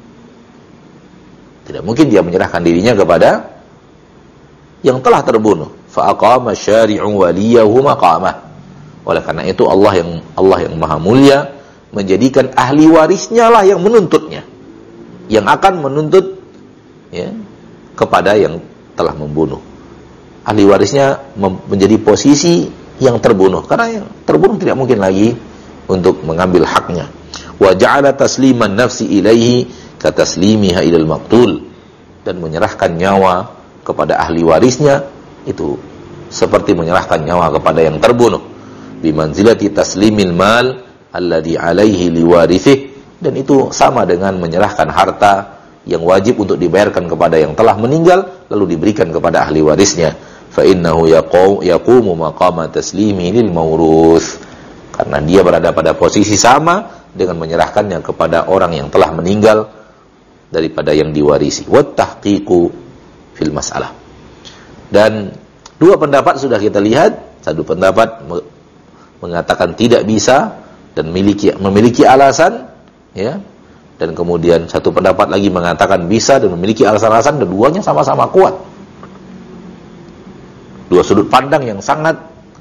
Tidak mungkin dia menyerahkan dirinya kepada yang telah terbunuh. Fa aqama syari'u waliyahu maqamah. Oleh karena itu Allah yang Maha Mulia menjadikan ahli warisnya lah yang menuntutnya, yang akan menuntut ya, kepada yang telah membunuh. Ahli warisnya menjadi posisi yang terbunuh, karena yang terbunuh tidak mungkin lagi untuk mengambil haknya. Wa ja'ala tasliman nafsi ilaihi ka taslimiha ilal maqtul, dan menyerahkan nyawa kepada ahli warisnya itu seperti menyerahkan nyawa kepada yang terbunuh. Bi manzilati taslimil mal alladhi alaihi liwarithih, dan itu sama dengan menyerahkan harta yang wajib untuk dibayarkan kepada yang telah meninggal lalu diberikan kepada ahli warisnya. Fa innahu yaqumu maqama taslimi lil mauruth, karena dia berada pada posisi sama dengan menyerahkannya kepada orang yang telah meninggal daripada yang diwarisi. Wat tahqiqu fil masalah. Dan dua pendapat sudah kita lihat. Satu pendapat mengatakan tidak bisa dan memiliki alasan, ya. Dan kemudian satu pendapat lagi mengatakan bisa dan memiliki alasan-alasan, dan duanya sama-sama kuat. Dua sudut pandang yang sangat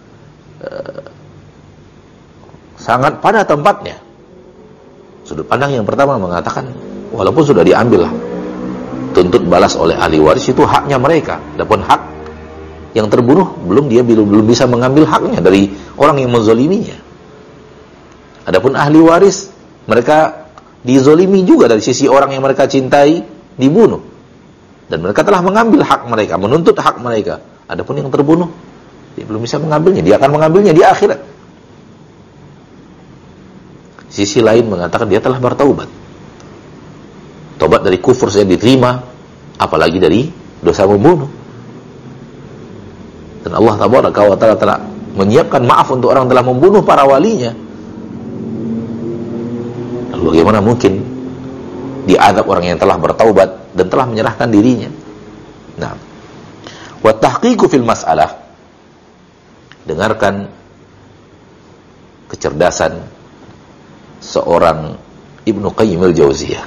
pada tempatnya. Sudut pandang yang pertama mengatakan walaupun sudah diambil tuntut balas oleh ahli waris, itu haknya mereka. Adapun hak yang terbunuh belum bisa mengambil haknya dari orang yang menzaliminya. Adapun ahli waris, mereka dizolimi juga dari sisi orang yang mereka cintai dibunuh, dan mereka telah mengambil hak mereka, menuntut hak mereka. Adapun yang terbunuh, dia belum bisa mengambilnya, dia akan mengambilnya di akhirat. Sisi lain mengatakan dia telah bertaubat. Taubat dari kufur saja diterima, apalagi dari dosa membunuh. Dan Allah Tabaraka wa Ta'ala telah menyiapkan maaf untuk orang telah membunuh para walinya. Lalu bagaimana mungkin diazab orang yang telah bertaubat dan telah menyerahkan dirinya? Nah, wa tahqiqu fil mas'alah, dengarkan kecerdasan seorang Ibnu Qayyim al-Jauziyah.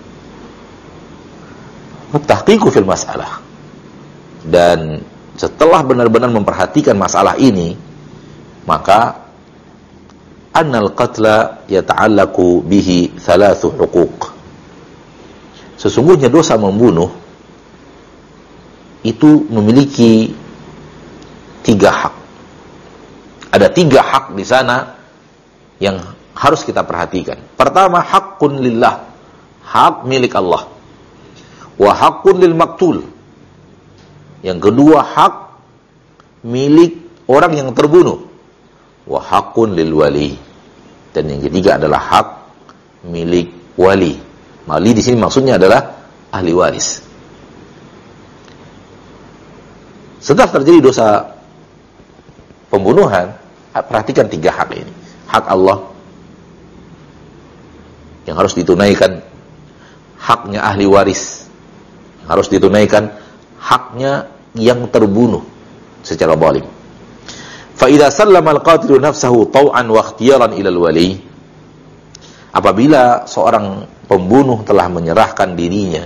Wa tahqiqu fil mas'alah, dan setelah benar-benar memperhatikan masalah ini, maka annal qatla yata'allaqu bihi thalathu huquq. Sesungguhnya dosa membunuh itu memiliki 3 hak. Ada 3 hak di sana yang harus kita perhatikan. Pertama, haqqun lillah, hak milik Allah. Wa haqqun lil maqtul. Yang kedua, hak milik orang yang terbunuh. Wa haqqun lil wali. Dan yang ketiga adalah hak milik wali. Wali di sini maksudnya adalah ahli waris. Setelah terjadi dosa pembunuhan, perhatikan 3 hak ini. Hak Allah yang harus ditunaikan, haknya ahli waris yang harus ditunaikan, haknya yang terbunuh secara zalim. Fa idza sallama al-qatilu nafsahu taw'an wa ikhtiyaran ila al-wali, apabila seorang pembunuh telah menyerahkan dirinya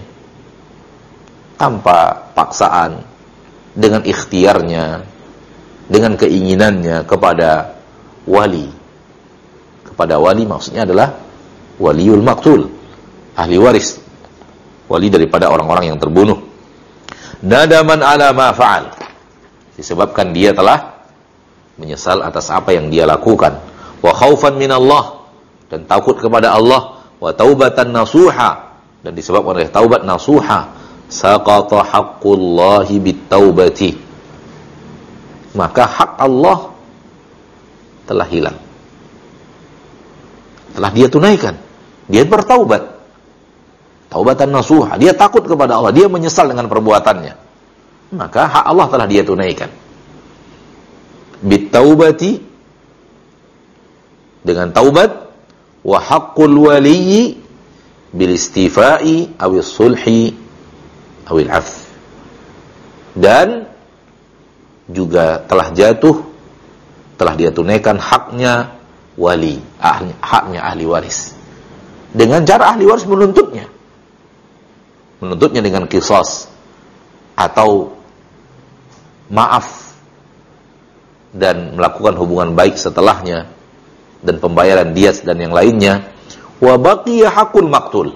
tanpa paksaan, dengan ikhtiarnya, dengan keinginannya kepada wali. Kepada wali maksudnya adalah waliul maqtul, ahli waris, wali daripada orang-orang yang terbunuh. Nadaman ala ma fa'al, disebabkan dia telah menyesal atas apa yang dia lakukan. Wa khaufan min Allah, dan takut kepada Allah. Wa taubatan nasuha, dan disebabkan oleh taubat nasuha, saqata haqqullahi bit-taubati, maka hak Allah telah hilang, telah dia tunaikan. Dia bertaubat, taubatan nasuha, dia takut kepada Allah, dia menyesal dengan perbuatannya, maka hak Allah telah dia tunaikan. Bit-taubati, dengan taubat, wa haqqul waliyyi bil istifai awis sulhi awil af, dan juga telah jatuh, telah dia tunaikan haknya wali, haknya ahli waris, dengan cara ahli waris menuntutnya dengan qisas atau maaf dan melakukan hubungan baik setelahnya dan pembayaran diyat dan yang lainnya. Wa baqiya haqqul maqtul,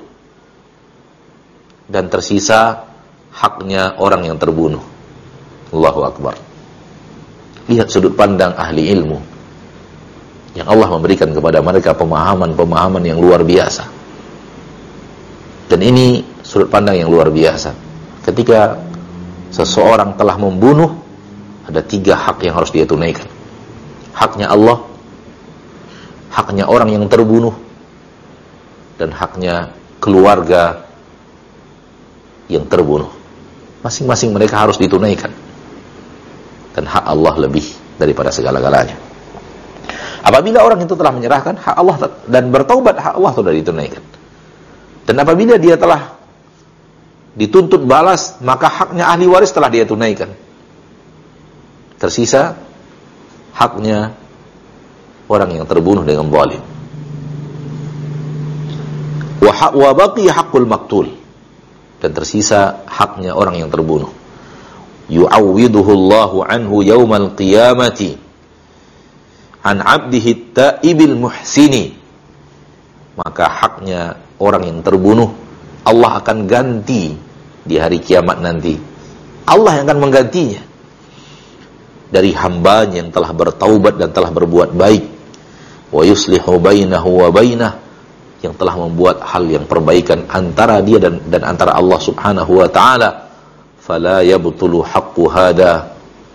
dan tersisa haknya orang yang terbunuh. Allahu akbar. Lihat sudut pandang ahli ilmu yang Allah memberikan kepada mereka pemahaman yang luar biasa. Dan ini sudut pandang yang luar biasa. Ketika seseorang telah membunuh, ada 3 hak yang harus dia tunaikan. Haknya Allah, haknya orang yang terbunuh, dan haknya keluarga yang terbunuh. Masing-masing mereka harus ditunaikan. Dan hak Allah lebih daripada segala-galanya. Apabila orang itu telah menyerahkan hak Allah dan bertaubat, hak Allah sudah ditunaikan. Dan apabila dia telah dituntut balas, maka haknya ahli waris telah dia tunaikan. Tersisa haknya orang yang terbunuh dengan zalim. Wa baqiya haqqul maqtul, dan tersisa haknya orang yang terbunuh. Yu'awwiduhu Allahu anhu yaumal qiyamati an 'abdihi at-ta'ibil muhsini, maka haknya orang yang terbunuh Allah akan ganti di hari kiamat nanti. Allah yang akan menggantinya dari hambanya yang telah bertaubat dan telah berbuat baik. Wa yuslihu bainahu wa bainah, yang telah membuat hal yang perbaikan antara dia dan antara Allah subhanahu wa ta'ala. Fala yabtulu haqqu hada,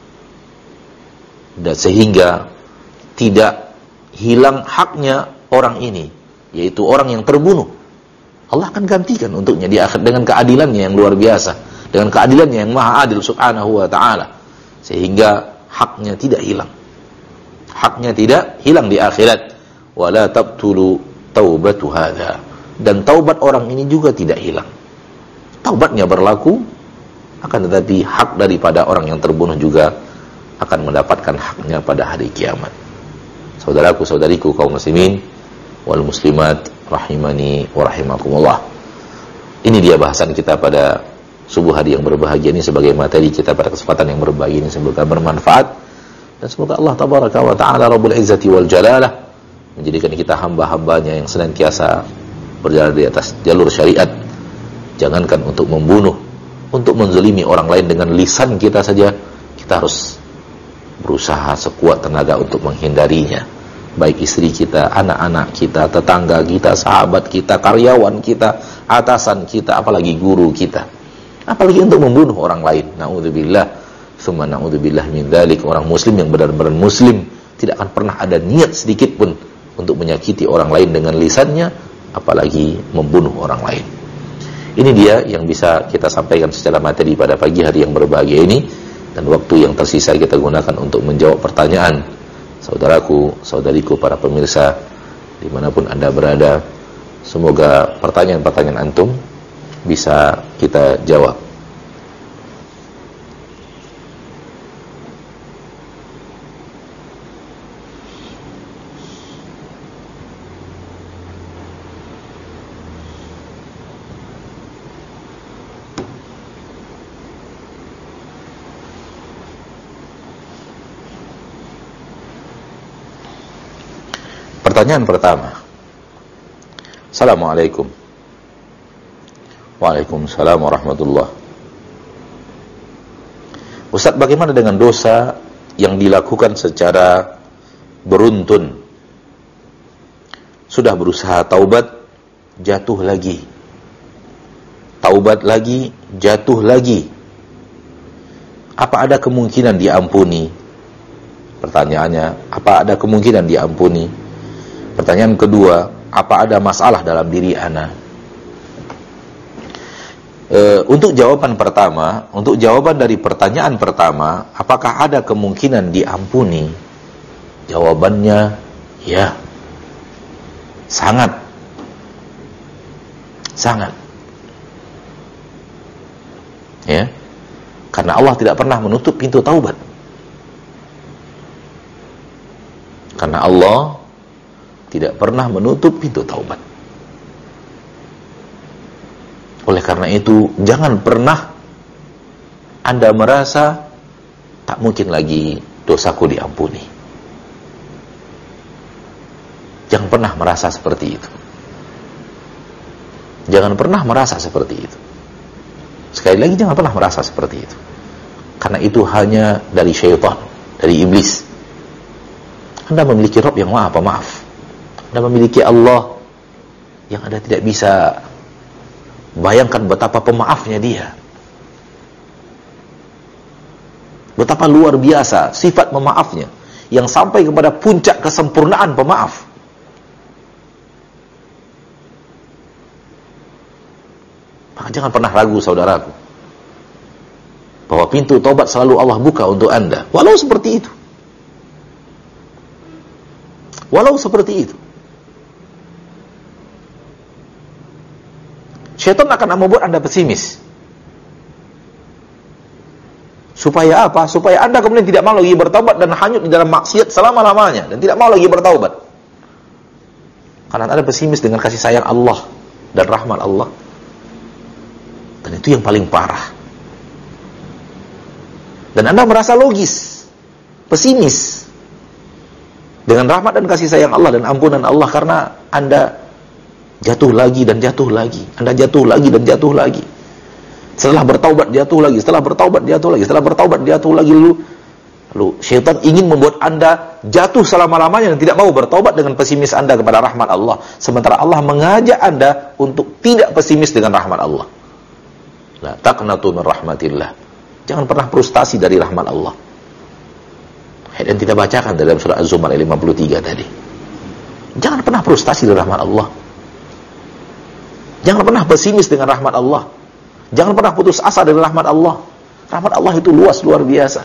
dan sehingga tidak hilang haknya orang ini, yaitu orang yang terbunuh. Allah akan gantikan untuknya di akhir dengan keadilannya yang luar biasa, dengan keadilannya yang maha adil subhanahu wa ta'ala, sehingga haknya tidak hilang. Haknya tidak hilang di akhirat. Wala tabtulu taubatu hadha, dan taubat orang ini juga tidak hilang. Taubatnya berlaku, akan tetapi hak daripada orang yang terbunuh juga akan mendapatkan haknya pada hari kiamat. Saudaraku, saudariku kaum muslimin wal muslimat rahimani wa rahimakumullah. Ini dia bahasan kita pada subuh hari yang berbahagia ini sebagai materi kita pada kesempatan yang berbahagia ini. Semoga bermanfaat dan semoga Allah tabaraka wa ta'ala Rabbul Izzati wal Jalalah menjadikan kita hamba-hambanya yang senantiasa berjalan di atas jalur syariat. Jangankan untuk membunuh, untuk menzalimi orang lain dengan lisan kita saja, kita harus berusaha sekuat tenaga untuk menghindarinya. Baik istri kita, anak-anak kita, tetangga kita, sahabat kita, karyawan kita, atasan kita, apalagi guru kita. Apalagi untuk membunuh orang lain. Na'udzubillah, summa na'udzubillah min dzalik. Orang muslim yang benar-benar muslim tidak akan pernah ada niat sedikit pun untuk menyakiti orang lain dengan lisannya, apalagi membunuh orang lain. Ini dia yang bisa kita sampaikan secara materi pada pagi hari yang berbahagia ini, dan waktu yang tersisa kita gunakan untuk menjawab pertanyaan saudaraku, saudariku, para pemirsa dimanapun Anda berada. Semoga pertanyaan-pertanyaan antum bisa kita jawab. Pertanyaan pertama. Assalamualaikum. Waalaikumsalam warahmatullah. Ustaz, bagaimana dengan dosa yang dilakukan secara beruntun? Sudah berusaha taubat, jatuh lagi. taubat lagi, jatuh lagi. Apa ada kemungkinan diampuni? Pertanyaannya, apa ada kemungkinan diampuni? Pertanyaan kedua, apa ada masalah dalam diri ana? Untuk jawaban pertama, untuk jawaban dari pertanyaan pertama, apakah ada kemungkinan diampuni? Jawabannya, ya. Sangat. Sangat. Ya. Karena Allah tidak pernah menutup pintu taubat. Karena Allah tidak pernah menutup pintu taubat. Oleh karena itu, jangan pernah Anda merasa tak mungkin lagi dosaku diampuni. Jangan pernah merasa seperti itu. Jangan pernah merasa seperti itu. Sekali lagi, jangan pernah merasa seperti itu. Karena itu hanya dari syaitan, dari iblis. Anda memiliki Rabb yang maha pemaaf. Anda memiliki Allah yang Anda tidak bisa bayangkan betapa pemaafnya Dia. Betapa luar biasa sifat pemaafnya, yang sampai kepada puncak kesempurnaan pemaaf. Maka jangan pernah ragu, saudaraku, bahwa pintu taubat selalu Allah buka untuk Anda. Walau seperti itu. Walau seperti itu. Syaitan akan membuat Anda pesimis. Supaya apa? Supaya Anda kemudian tidak mau lagi bertaubat dan hanyut di dalam maksiat selama-lamanya. Dan tidak mau lagi bertaubat. Karena Anda pesimis dengan kasih sayang Allah dan rahmat Allah. Dan itu yang paling parah. Dan Anda merasa logis, pesimis dengan rahmat dan kasih sayang Allah dan ampunan Allah, karena Anda jatuh lagi dan jatuh lagi. Anda jatuh lagi dan jatuh lagi. Setelah bertaubat jatuh lagi, setelah bertaubat jatuh lagi, setelah bertaubat jatuh lagi. Lalu syaitan ingin membuat Anda jatuh selama-lamanya dan tidak mau bertaubat dengan pesimis Anda kepada rahmat Allah. Sementara Allah mengajak Anda untuk tidak pesimis dengan rahmat Allah. La taqnatu min rahmatillah. Jangan pernah frustasi dari rahmat Allah. Dan kita bacakan dalam surah Az-Zumar 53 tadi. Jangan pernah frustasi dari rahmat Allah. Jangan pernah pesimis dengan rahmat Allah. Jangan pernah putus asa dari rahmat Allah. Rahmat Allah itu luas, luar biasa.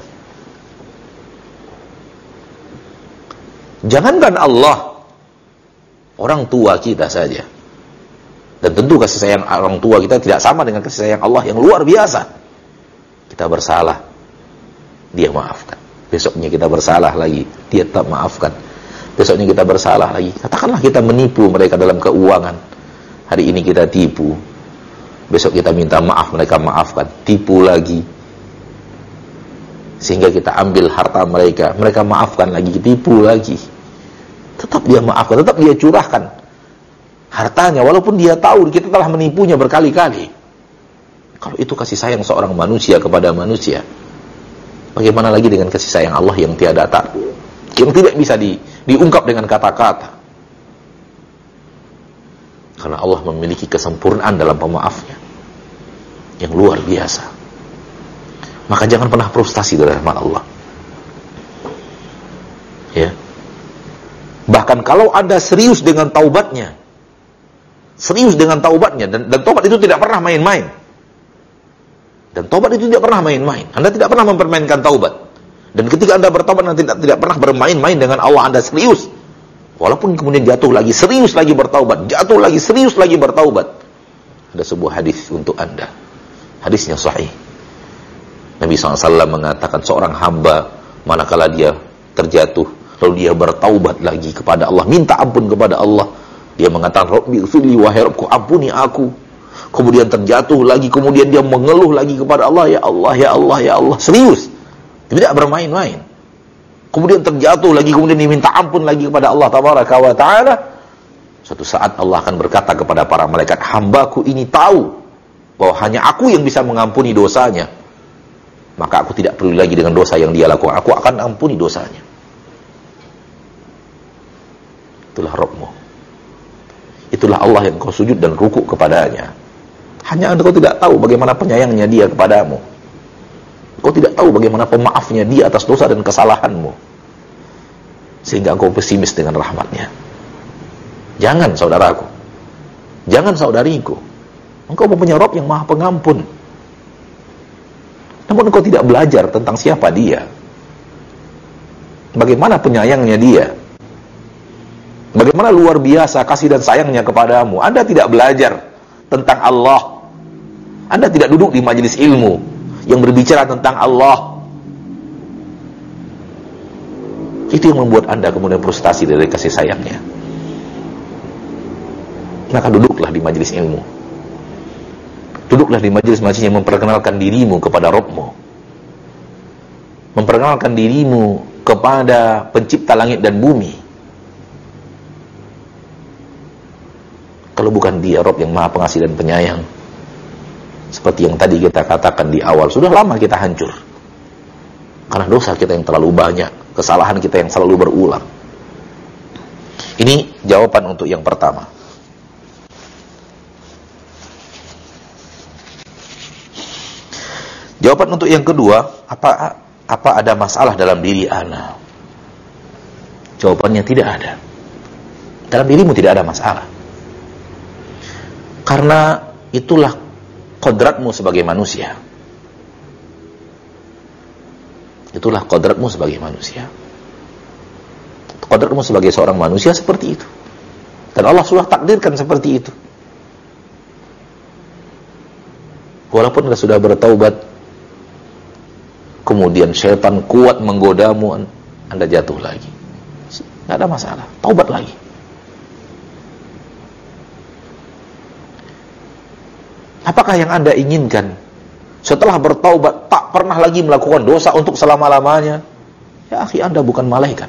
Jangankan Allah, orang tua kita saja. Dan tentu kasih sayang orang tua kita tidak sama dengan kasih sayang Allah yang luar biasa. Kita bersalah, Dia maafkan. Besoknya kita bersalah lagi, Dia tetap maafkan. Besoknya kita bersalah lagi. Katakanlah kita menipu mereka dalam keuangan. Hari ini kita tipu. Besok kita minta maaf, mereka maafkan. Tipu lagi. Sehingga kita ambil harta mereka. Mereka maafkan lagi, tipu lagi. Tetap Dia maafkan, tetap Dia curahkan hartanya, walaupun Dia tahu kita telah menipunya berkali-kali. Kalau itu kasih sayang seorang manusia kepada manusia, bagaimana lagi dengan kasih sayang Allah yang tiada tara, yang tidak bisa diungkap dengan kata-kata. Karena Allah memiliki kesempurnaan dalam pemaafnya yang luar biasa. Maka jangan pernah frustasi dari rahmat Allah. Ya. Bahkan kalau Anda serius dengan taubatnya, dan taubat itu tidak pernah main-main. Dan taubat itu tidak pernah main-main. Anda tidak pernah mempermainkan taubat. Dan ketika Anda bertaubat, Anda tidak pernah bermain-main dengan Allah. Anda serius. Walaupun kemudian jatuh lagi, serius lagi bertaubat. Jatuh lagi, serius lagi bertaubat. Ada sebuah hadis untuk Anda. Hadisnya sahih. Nabi SAW mengatakan, seorang hamba manakala dia terjatuh, lalu dia bertaubat lagi kepada Allah, minta ampun kepada Allah, dia mengatakan, Rabbi ighfirli, wahai Rabbku, ampuni aku. Kemudian terjatuh lagi, kemudian dia mengeluh lagi kepada Allah, ya Allah, ya Allah, ya Allah. Serius. Tidak bermain-main. Kemudian terjatuh lagi, kemudian diminta ampun lagi kepada Allah Tabaraka wa Ta'ala. Suatu saat Allah akan berkata kepada para malaikat, hambaku ini tahu bahwa hanya aku yang bisa mengampuni dosanya. Maka aku tidak perlu lagi dengan dosa yang dia lakukan. Aku akan ampuni dosanya. Itulah Rabbmu. Itulah Allah yang kau sujud dan rukuk kepadanya. Hanya engkau tidak tahu bagaimana penyayangnya dia kepadamu. Engkau tidak tahu bagaimana pemaafnya dia atas dosa dan kesalahanmu, sehingga engkau pesimis dengan rahmatnya. Jangan saudaraku, jangan saudariku, engkau mempunyai Rabb yang maha pengampun, namun engkau tidak belajar tentang siapa dia, bagaimana penyayangnya dia, bagaimana luar biasa kasih dan sayangnya kepadamu. Anda tidak belajar tentang Allah. Anda tidak duduk di majelis ilmu yang berbicara tentang Allah. Itu yang membuat Anda kemudian frustasi dari kasih sayangnya. Maka duduklah di majelis ilmu. Duduklah di majelis-majelis yang memperkenalkan dirimu kepada Rabb-mu, memperkenalkan dirimu kepada pencipta langit dan bumi. Kalau bukan dia Rabb yang maha pengasih dan penyayang, seperti yang tadi kita katakan di awal, sudah lama kita hancur karena dosa kita yang terlalu banyak, kesalahan kita yang selalu berulang. Ini jawaban untuk yang pertama. Jawaban untuk yang kedua, apa ada masalah dalam diri ana? Jawabannya tidak ada. Dalam dirimu tidak ada masalah. Karena itulah kodratmu sebagai manusia. Itulah kodratmu sebagai manusia. Kodratmu sebagai seorang manusia seperti itu. Dan Allah sudah takdirkan seperti itu. Walaupun Anda sudah bertaubat, kemudian syaitan kuat menggodamu, Anda jatuh lagi. Tidak ada masalah, taubat lagi. Apakah yang Anda inginkan setelah bertaubat tak pernah lagi melakukan dosa untuk selama-lamanya? Ya akhi, Anda bukan malaikat.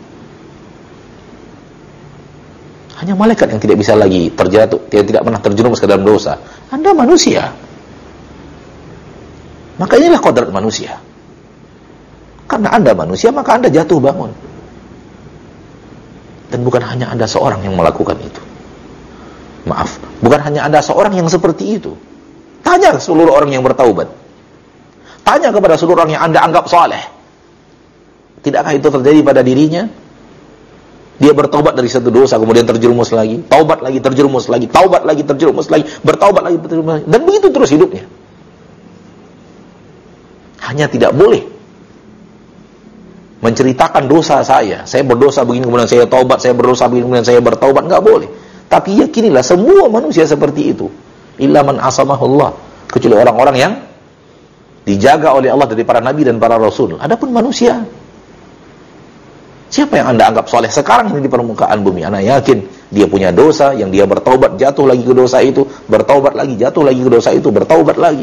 Hanya malaikat yang tidak bisa lagi terjatuh, tidak pernah terjerumus ke dalam dosa. Anda manusia. Maka inilah kodrat manusia. Karena Anda manusia, maka Anda jatuh bangun. Dan bukan hanya Anda seorang yang melakukan itu. Maaf, bukan hanya Anda seorang yang seperti itu. Tanya seluruh orang yang bertaubat. Tanya kepada seluruh orang yang Anda anggap saleh. Tidakkah itu terjadi pada dirinya? Dia bertaubat dari satu dosa, kemudian terjerumus lagi, taubat lagi, terjerumus lagi, taubat lagi, terjerumus lagi, bertaubat lagi, terjerumus lagi, dan begitu terus hidupnya. Hanya tidak boleh menceritakan dosa saya berdosa begini, kemudian saya taubat, saya berdosa begini, kemudian saya bertaubat, nggak boleh. Tapi yakinilah semua manusia seperti itu. Illa man asamahullah, kecuali orang-orang yang dijaga oleh Allah dari para nabi dan para rasul. Adapun manusia, siapa yang Anda anggap soleh sekarang ini di permukaan bumi? Anda yakin dia punya dosa, yang dia bertaubat, jatuh lagi ke dosa itu, bertaubat lagi, jatuh lagi ke dosa itu, bertaubat lagi.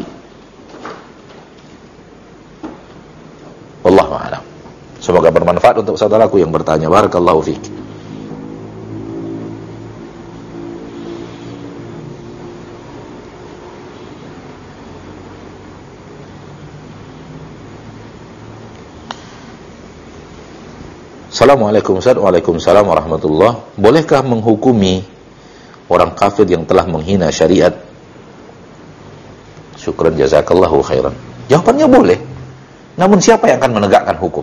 Wallahu a'lam. Semoga bermanfaat untuk saudaraku yang bertanya. Barakallahu fiik. Assalamualaikum Ustaz. Waalaikumsalam warahmatullah. Bolehkah menghukumi orang kafir yang telah menghina syariat? Syukran jazakallahu khairan. Jawabannya boleh. Namun siapa yang akan menegakkan hukum?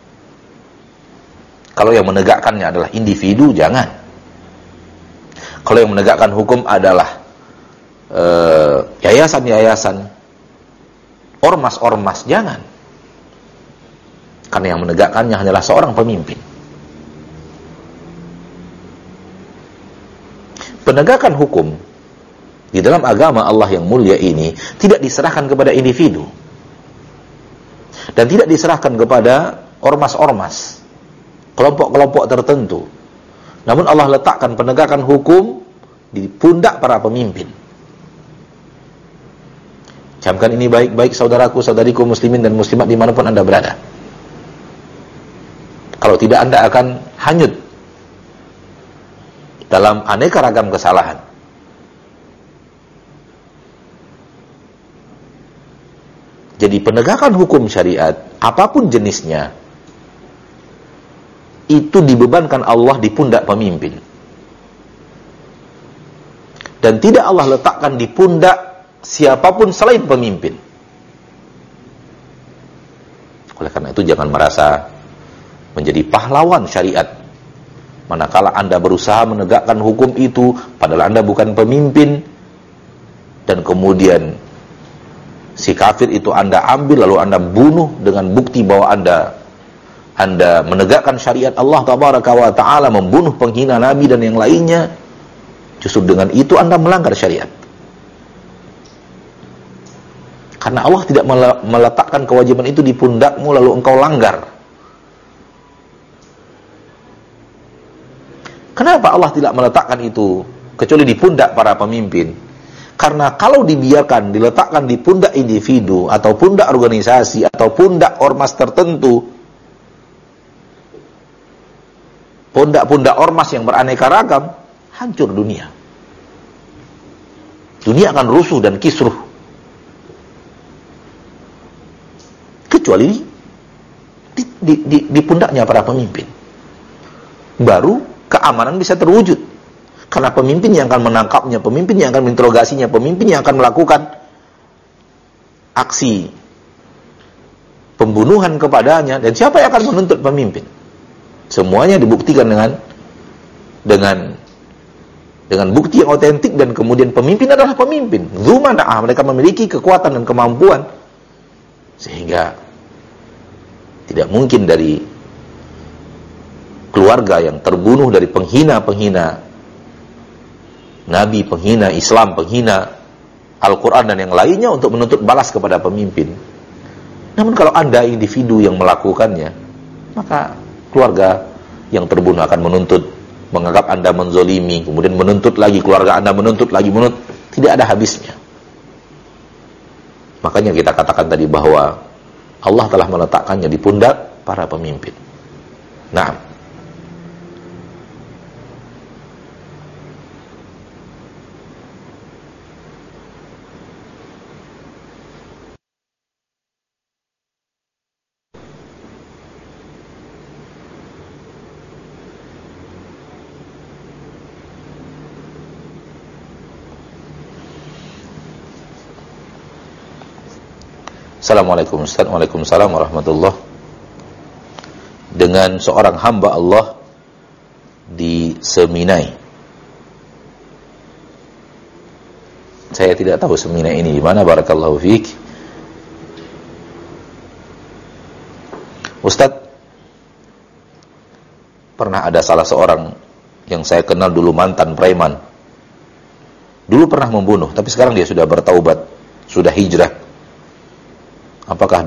Kalau yang menegakkannya adalah individu, jangan. Kalau yang menegakkan hukum adalah yayasan-yayasan, ormas-ormas, jangan. Karena yang menegakkannya hanyalah seorang pemimpin. Penegakan hukum di dalam agama Allah yang mulia ini tidak diserahkan kepada individu dan tidak diserahkan kepada ormas-ormas, kelompok-kelompok tertentu. Namun Allah letakkan penegakan hukum di pundak para pemimpin. Camkan ini baik-baik saudaraku, saudariku muslimin dan muslimat dimanapun Anda berada. Kalau tidak, Anda akan hanyut dalam aneka ragam kesalahan. Jadi penegakan hukum syariat, apapun jenisnya, itu dibebankan Allah di pundak pemimpin. Dan tidak Allah letakkan di pundak siapapun selain pemimpin. Oleh karena itu jangan merasa menjadi pahlawan syariat manakala Anda berusaha menegakkan hukum itu padahal Anda bukan pemimpin, dan kemudian si kafir itu Anda ambil lalu Anda bunuh dengan bukti bahwa Anda menegakkan syariat Allah tabaraka wa ta'ala, membunuh penghina Nabi dan yang lainnya. Justru dengan itu Anda melanggar syariat. Karena Allah tidak meletakkan kewajiban itu di pundakmu lalu engkau langgar. Kenapa Allah tidak meletakkan itu kecuali di pundak para pemimpin? Karena kalau dibiarkan diletakkan di pundak individu atau pundak organisasi atau pundak ormas tertentu, pundak-pundak ormas yang beraneka ragam, hancur dunia. Dunia akan rusuh dan kisruh. Kecuali di pundaknya para pemimpin, baru keamanan bisa terwujud. Karena pemimpin yang akan menangkapnya, pemimpin yang akan menginterogasinya, pemimpin yang akan melakukan aksi pembunuhan kepadanya. Dan siapa yang akan menuntut pemimpin? Semuanya dibuktikan dengan bukti yang otentik, dan kemudian pemimpin adalah pemimpin. Zumana'ah, mereka memiliki kekuatan dan kemampuan sehingga tidak mungkin dari keluarga yang terbunuh dari penghina-penghina Nabi, penghina Islam, penghina Al-Quran dan yang lainnya untuk menuntut balas kepada pemimpin. Namun kalau Anda individu yang melakukannya, maka keluarga yang terbunuh akan menuntut, menganggap Anda menzolimi, kemudian menuntut lagi, keluarga Anda menuntut lagi, tidak ada habisnya. Makanya kita katakan tadi bahwa Allah telah meletakkannya di pundak para pemimpin. Naam. Assalamualaikum Ustaz. Waalaikumsalam warahmatullah. Dengan seorang hamba Allah di Seminai. Saya tidak tahu Seminai ini di mana, barakallahu fiik. Ustaz, pernah ada salah seorang yang saya kenal dulu mantan preman. Dulu pernah membunuh, tapi sekarang dia sudah bertaubat, sudah hijrah. Apakah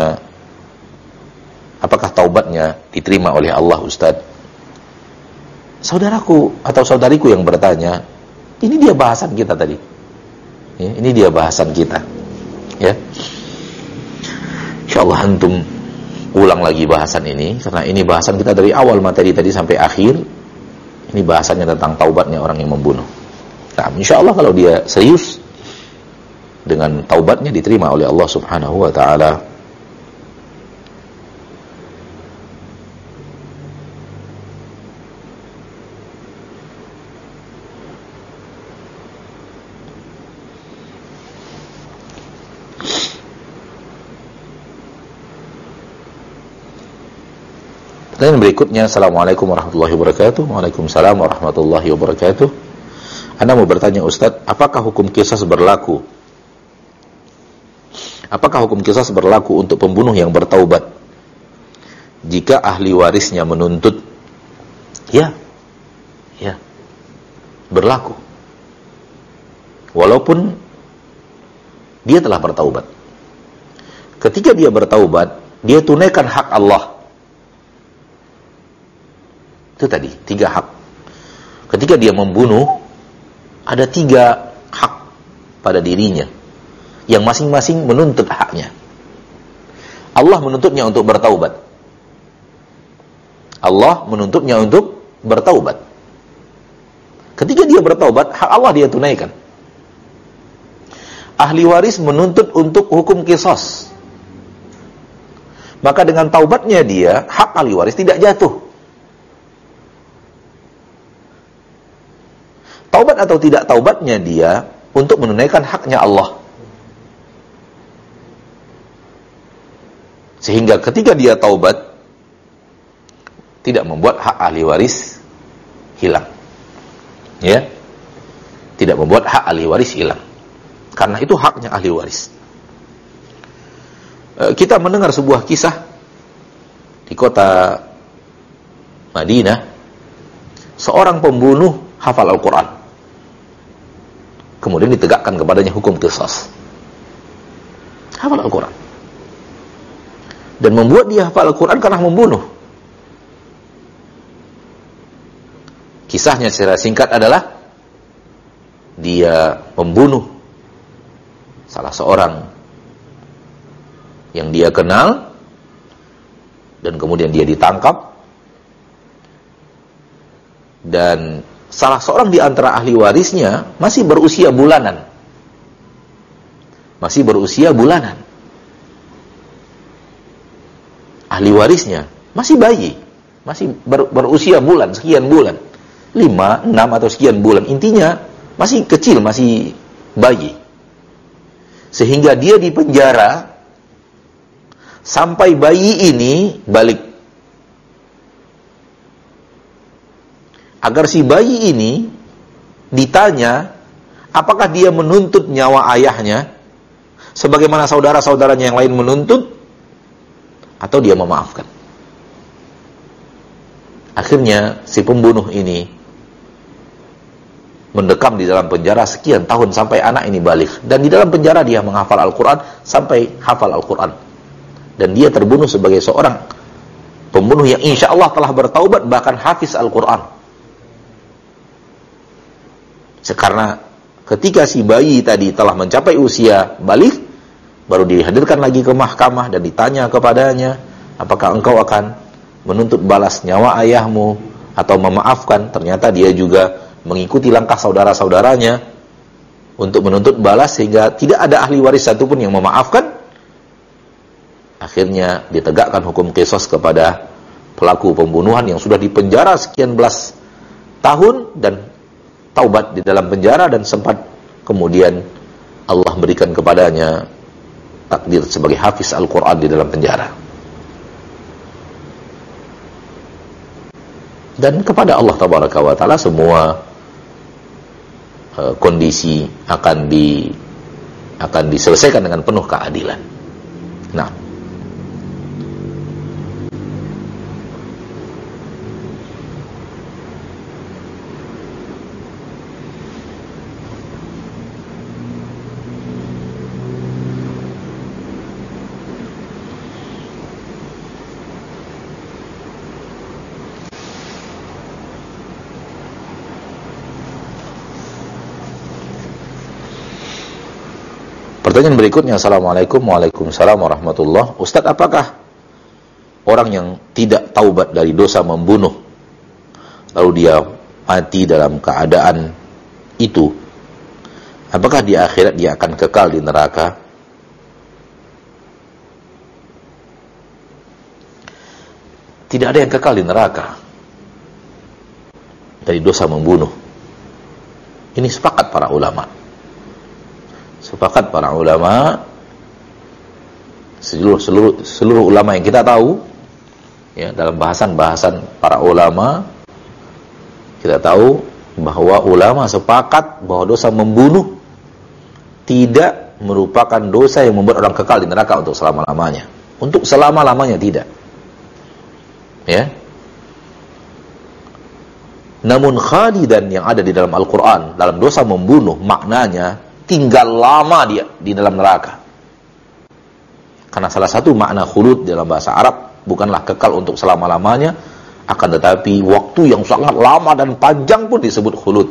taubatnya diterima oleh Allah, Ustaz? Saudaraku atau saudariku yang bertanya, ini dia bahasan kita tadi. Ya, ini dia bahasan kita. Ya. Insyaallah antum ulang lagi bahasan ini, karena ini bahasan kita dari awal materi tadi sampai akhir. Ini bahasannya tentang taubatnya orang yang membunuh. Nah, insyaallah kalau dia serius, dengan taubatnya diterima oleh Allah Subhanahu wa ta'ala. Pertanyaan berikutnya, Assalamualaikum warahmatullahi wabarakatuh. Waalaikumsalam warahmatullahi wabarakatuh. Anda mau bertanya, Ustaz, apakah hukum qisas berlaku? Apakah hukum qisas berlaku untuk pembunuh yang bertaubat jika ahli warisnya menuntut? Ya, berlaku. Walaupun dia telah bertaubat. Ketika dia bertaubat, dia tunaikan hak Allah. Itu tadi, 3 hak. Ketika dia membunuh, ada 3 hak pada dirinya yang masing-masing menuntut haknya. Allah menuntutnya untuk bertaubat. Allah menuntutnya untuk bertaubat. Ketika dia bertaubat, hak Allah dia tunaikan. Ahli waris menuntut untuk hukum qisas. Maka dengan taubatnya dia, hak ahli waris tidak jatuh. Taubat atau tidak taubatnya dia untuk menunaikan haknya Allah. Sehingga ketika dia taubat, tidak membuat hak ahli waris hilang. Ya. Tidak membuat hak ahli waris hilang. Karena itu haknya ahli waris. Kita mendengar sebuah kisah di kota Madinah, seorang pembunuh hafal Al-Quran, kemudian ditegakkan kepadanya hukum qisas. Hafal Al-Quran, dan membuat dia hafal Al-Quran karena membunuh. Kisahnya secara singkat adalah dia membunuh salah seorang yang dia kenal, dan kemudian dia ditangkap, dan salah seorang di antara ahli warisnya masih berusia bulanan. Ahli warisnya masih bayi, masih berusia sekian bulan, 5, 6 atau sekian bulan. Intinya masih kecil, masih bayi. Sehingga dia dipenjara sampai bayi ini balik. Agar si bayi ini ditanya apakah dia menuntut nyawa ayahnya sebagaimana saudara-saudaranya yang lain menuntut, atau dia memaafkan. Akhirnya si pembunuh ini mendekam di dalam penjara sekian tahun sampai anak ini balik, dan di dalam penjara dia menghafal Al-Quran sampai hafal Al-Quran. Dan dia terbunuh sebagai seorang pembunuh yang insya Allah telah bertaubat, bahkan hafiz Al-Quran. Karena ketika si bayi tadi telah mencapai usia balik, baru dihadirkan lagi ke mahkamah dan ditanya kepadanya, apakah engkau akan menuntut balas nyawa ayahmu atau memaafkan? Ternyata dia juga mengikuti langkah saudara-saudaranya untuk menuntut balas, sehingga tidak ada ahli waris satupun yang memaafkan. Akhirnya ditegakkan hukum qisas kepada pelaku pembunuhan yang sudah dipenjara sekian belas tahun dan taubat di dalam penjara, dan sempat kemudian Allah berikan kepadanya takdir sebagai hafiz Al-Quran di dalam penjara. Dan kepada Allah Tabaraka wa Ta'ala semua kondisi akan diselesaikan dengan penuh keadilan. Nah, pertanyaan berikutnya, Assalamualaikum. Waalaikumsalam warahmatullah. Ustadz, apakah orang yang tidak taubat dari dosa membunuh, lalu dia mati dalam keadaan itu, apakah di akhirat dia akan kekal di neraka? Tidak ada yang kekal di neraka dari dosa membunuh. Ini sepakat para ulama. Seluruh ulama yang kita tahu, ya, dalam bahasan para ulama, kita tahu bahwa ulama sepakat bahwa dosa membunuh tidak merupakan dosa yang membuat orang kekal di neraka untuk selama-lamanya. Untuk selama-lamanya tidak. Ya. Namun khalidan yang ada di dalam Al-Quran, dalam dosa membunuh, maknanya tinggal lama dia di dalam neraka. Karena salah satu makna khulud dalam bahasa Arab bukanlah kekal untuk selama-lamanya, akan tetapi waktu yang sangat lama dan panjang pun disebut khulud.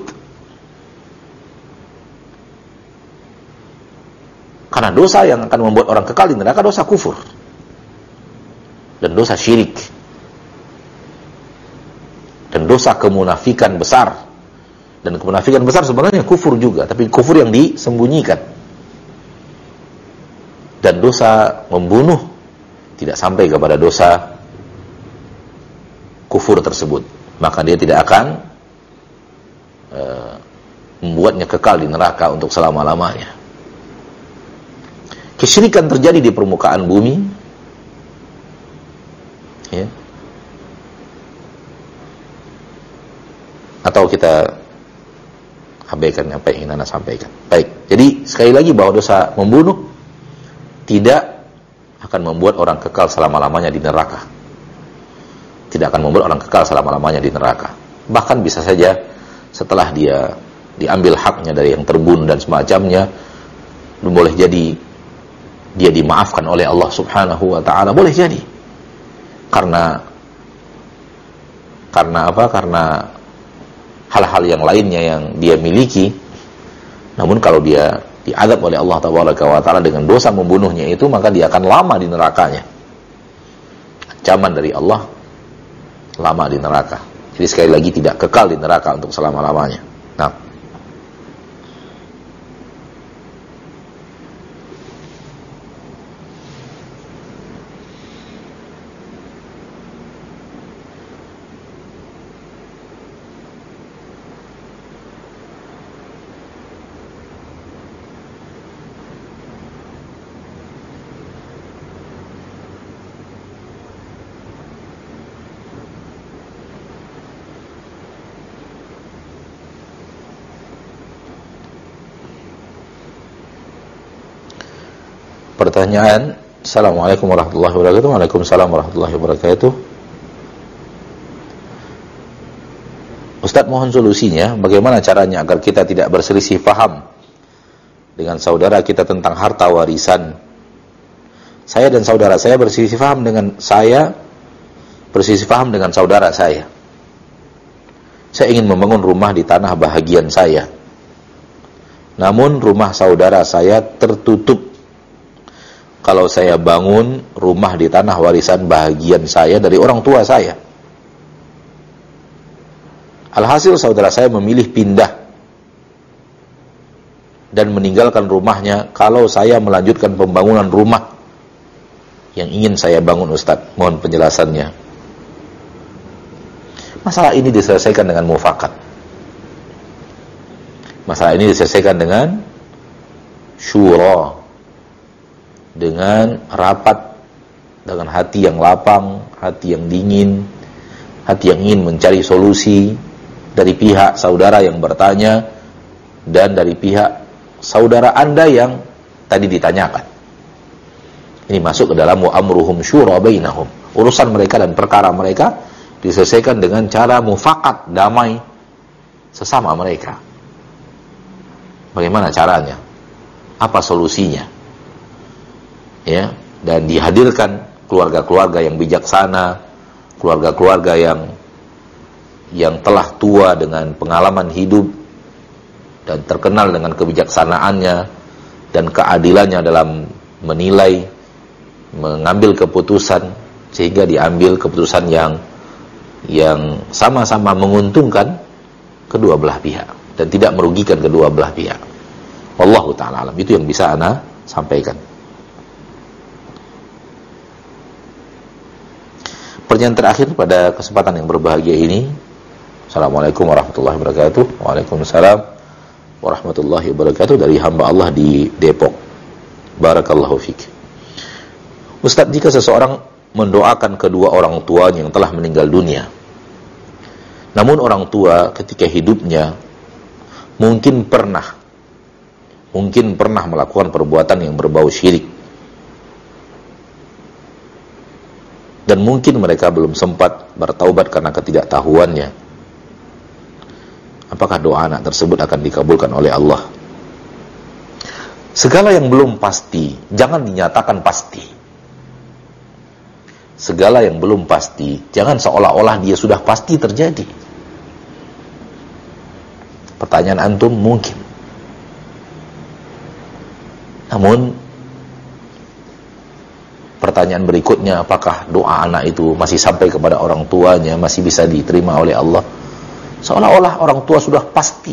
Karena dosa yang akan membuat orang kekal di neraka, dosa kufur dan dosa syirik dan dosa kemunafikan besar. Dan kemunafikan besar sebenarnya kufur juga, tapi kufur yang disembunyikan. Dan dosa membunuh tidak sampai kepada dosa kufur tersebut, maka dia tidak akan membuatnya kekal di neraka untuk selama-lamanya. Kesyirikan terjadi di permukaan bumi atau kita abaikan apa yang ingin Anda sampaikan. Baik, jadi sekali lagi bahwa dosa membunuh tidak akan membuat orang kekal selama-lamanya di neraka. Tidak akan membuat orang kekal selama-lamanya di neraka. Bahkan bisa saja setelah dia diambil haknya dari yang terbunuh dan semacamnya, boleh jadi dia dimaafkan oleh Allah Subhanahu wa taala, boleh jadi. Karena apa? Karena hal-hal yang lainnya yang dia miliki. Namun kalau dia diazab oleh Allah Taala dengan dosa membunuhnya itu, maka dia akan lama di nerakanya. Ancaman dari Allah, lama di neraka. Jadi sekali lagi tidak kekal di neraka untuk selama-lamanya. Nah, pertanyaan. Assalamualaikum warahmatullahi wabarakatuh. Waalaikumsalam warahmatullahi wabarakatuh. Ustadz, mohon solusinya, bagaimana caranya agar kita tidak berselisih paham dengan saudara kita tentang harta warisan. Saya dan saudara saya berselisih paham dengan saudara saya. Saya ingin membangun rumah di tanah bahagian saya. Namun rumah saudara saya tertutup kalau saya bangun rumah di tanah warisan bahagian saya dari orang tua saya. Alhasil saudara saya memilih pindah dan meninggalkan rumahnya kalau saya melanjutkan pembangunan rumah yang ingin saya bangun, Ustadz. Mohon penjelasannya. Masalah ini diselesaikan dengan mufakat. Masalah ini diselesaikan dengan syura, dengan rapat, dengan hati yang lapang, hati yang dingin, hati yang ingin mencari solusi dari pihak saudara yang bertanya dan dari pihak saudara Anda yang tadi ditanyakan. Ini masuk ke dalam wa amruhum syura bainahum. Urusan mereka dan perkara mereka diselesaikan dengan cara mufakat, damai sesama mereka. Bagaimana caranya? Apa solusinya? Ya, dan dihadirkan keluarga-keluarga yang bijaksana, keluarga-keluarga yang telah tua dengan pengalaman hidup dan terkenal dengan kebijaksanaannya dan keadilannya dalam menilai, mengambil keputusan, sehingga diambil keputusan yang sama-sama menguntungkan kedua belah pihak dan tidak merugikan kedua belah pihak. Wallahu ta'ala alam. Itu yang bisa ana sampaikan. Pertanyaan terakhir pada kesempatan yang berbahagia ini. Assalamualaikum warahmatullahi wabarakatuh. Waalaikumsalam warahmatullahi wabarakatuh. Dari hamba Allah di Depok. Barakallahu fiik. Ustadz, jika seseorang mendoakan kedua orang tuanya yang telah meninggal dunia, namun orang tua ketika hidupnya mungkin pernah melakukan perbuatan yang berbau syirik, dan mungkin mereka belum sempat bertaubat karena ketidaktahuannya, apakah doa anak tersebut akan dikabulkan oleh Allah? Segala yang belum pasti jangan dinyatakan pasti. Segala yang belum pasti jangan seolah-olah dia sudah pasti terjadi. Pertanyaan antum mungkin, namun pertanyaan berikutnya, apakah doa anak itu masih sampai kepada orang tuanya, masih bisa diterima oleh Allah? Seolah-olah orang tua sudah pasti.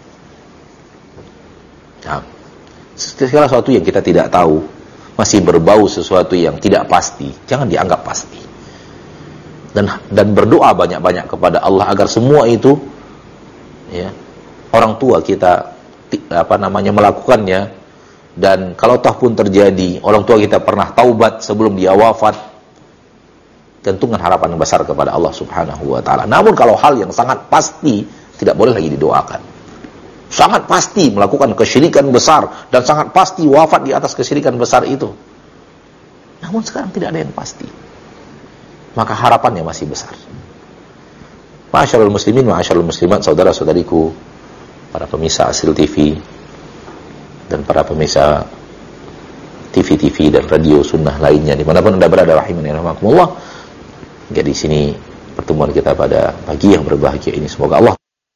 Nah, segala sesuatu yang kita tidak tahu, masih berbau sesuatu yang tidak pasti, jangan dianggap pasti. Dan berdoa banyak-banyak kepada Allah agar semua itu, ya, orang tua kita melakukannya. Dan kalau toh pun terjadi, orang tua kita pernah taubat sebelum dia wafat, gantungkan harapan yang besar kepada Allah Subhanahu wa ta'ala. Namun kalau hal yang sangat pasti tidak boleh lagi didoakan. Sangat pasti melakukan kesyirikan besar dan sangat pasti wafat di atas kesyirikan besar itu. Namun sekarang tidak ada yang pasti. Maka harapannya masih besar. Ma'asyiral muslimin, ma'asyiral muslimat, saudara-saudariku, para pemirsa Asri TV dan para pemirsa TV-TV dan radio sunnah lainnya dimanapun Anda berada, rahimani rahimakumullah. Hingga di sini pertemuan kita pada pagi yang berbahagia ini, semoga Allah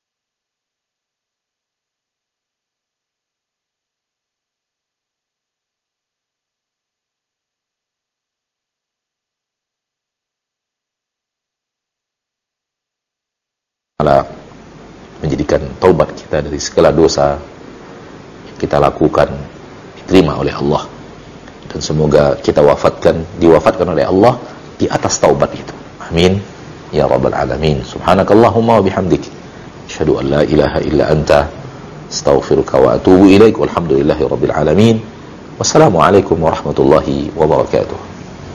menjadikan taubat kita dari segala dosa yang kita lakukan diterima oleh Allah, dan semoga kita diwafatkan oleh Allah di atas taubat itu. Amin ya rabbal alamin. Subhanakallahumma wa bihamdik, asyhadu an la ilaha illa anta, astaghfiruka wa atubu ilaik. Walhamdulillahi rabbil alamin. Wassalamualaikum warahmatullahi wabarakatuh.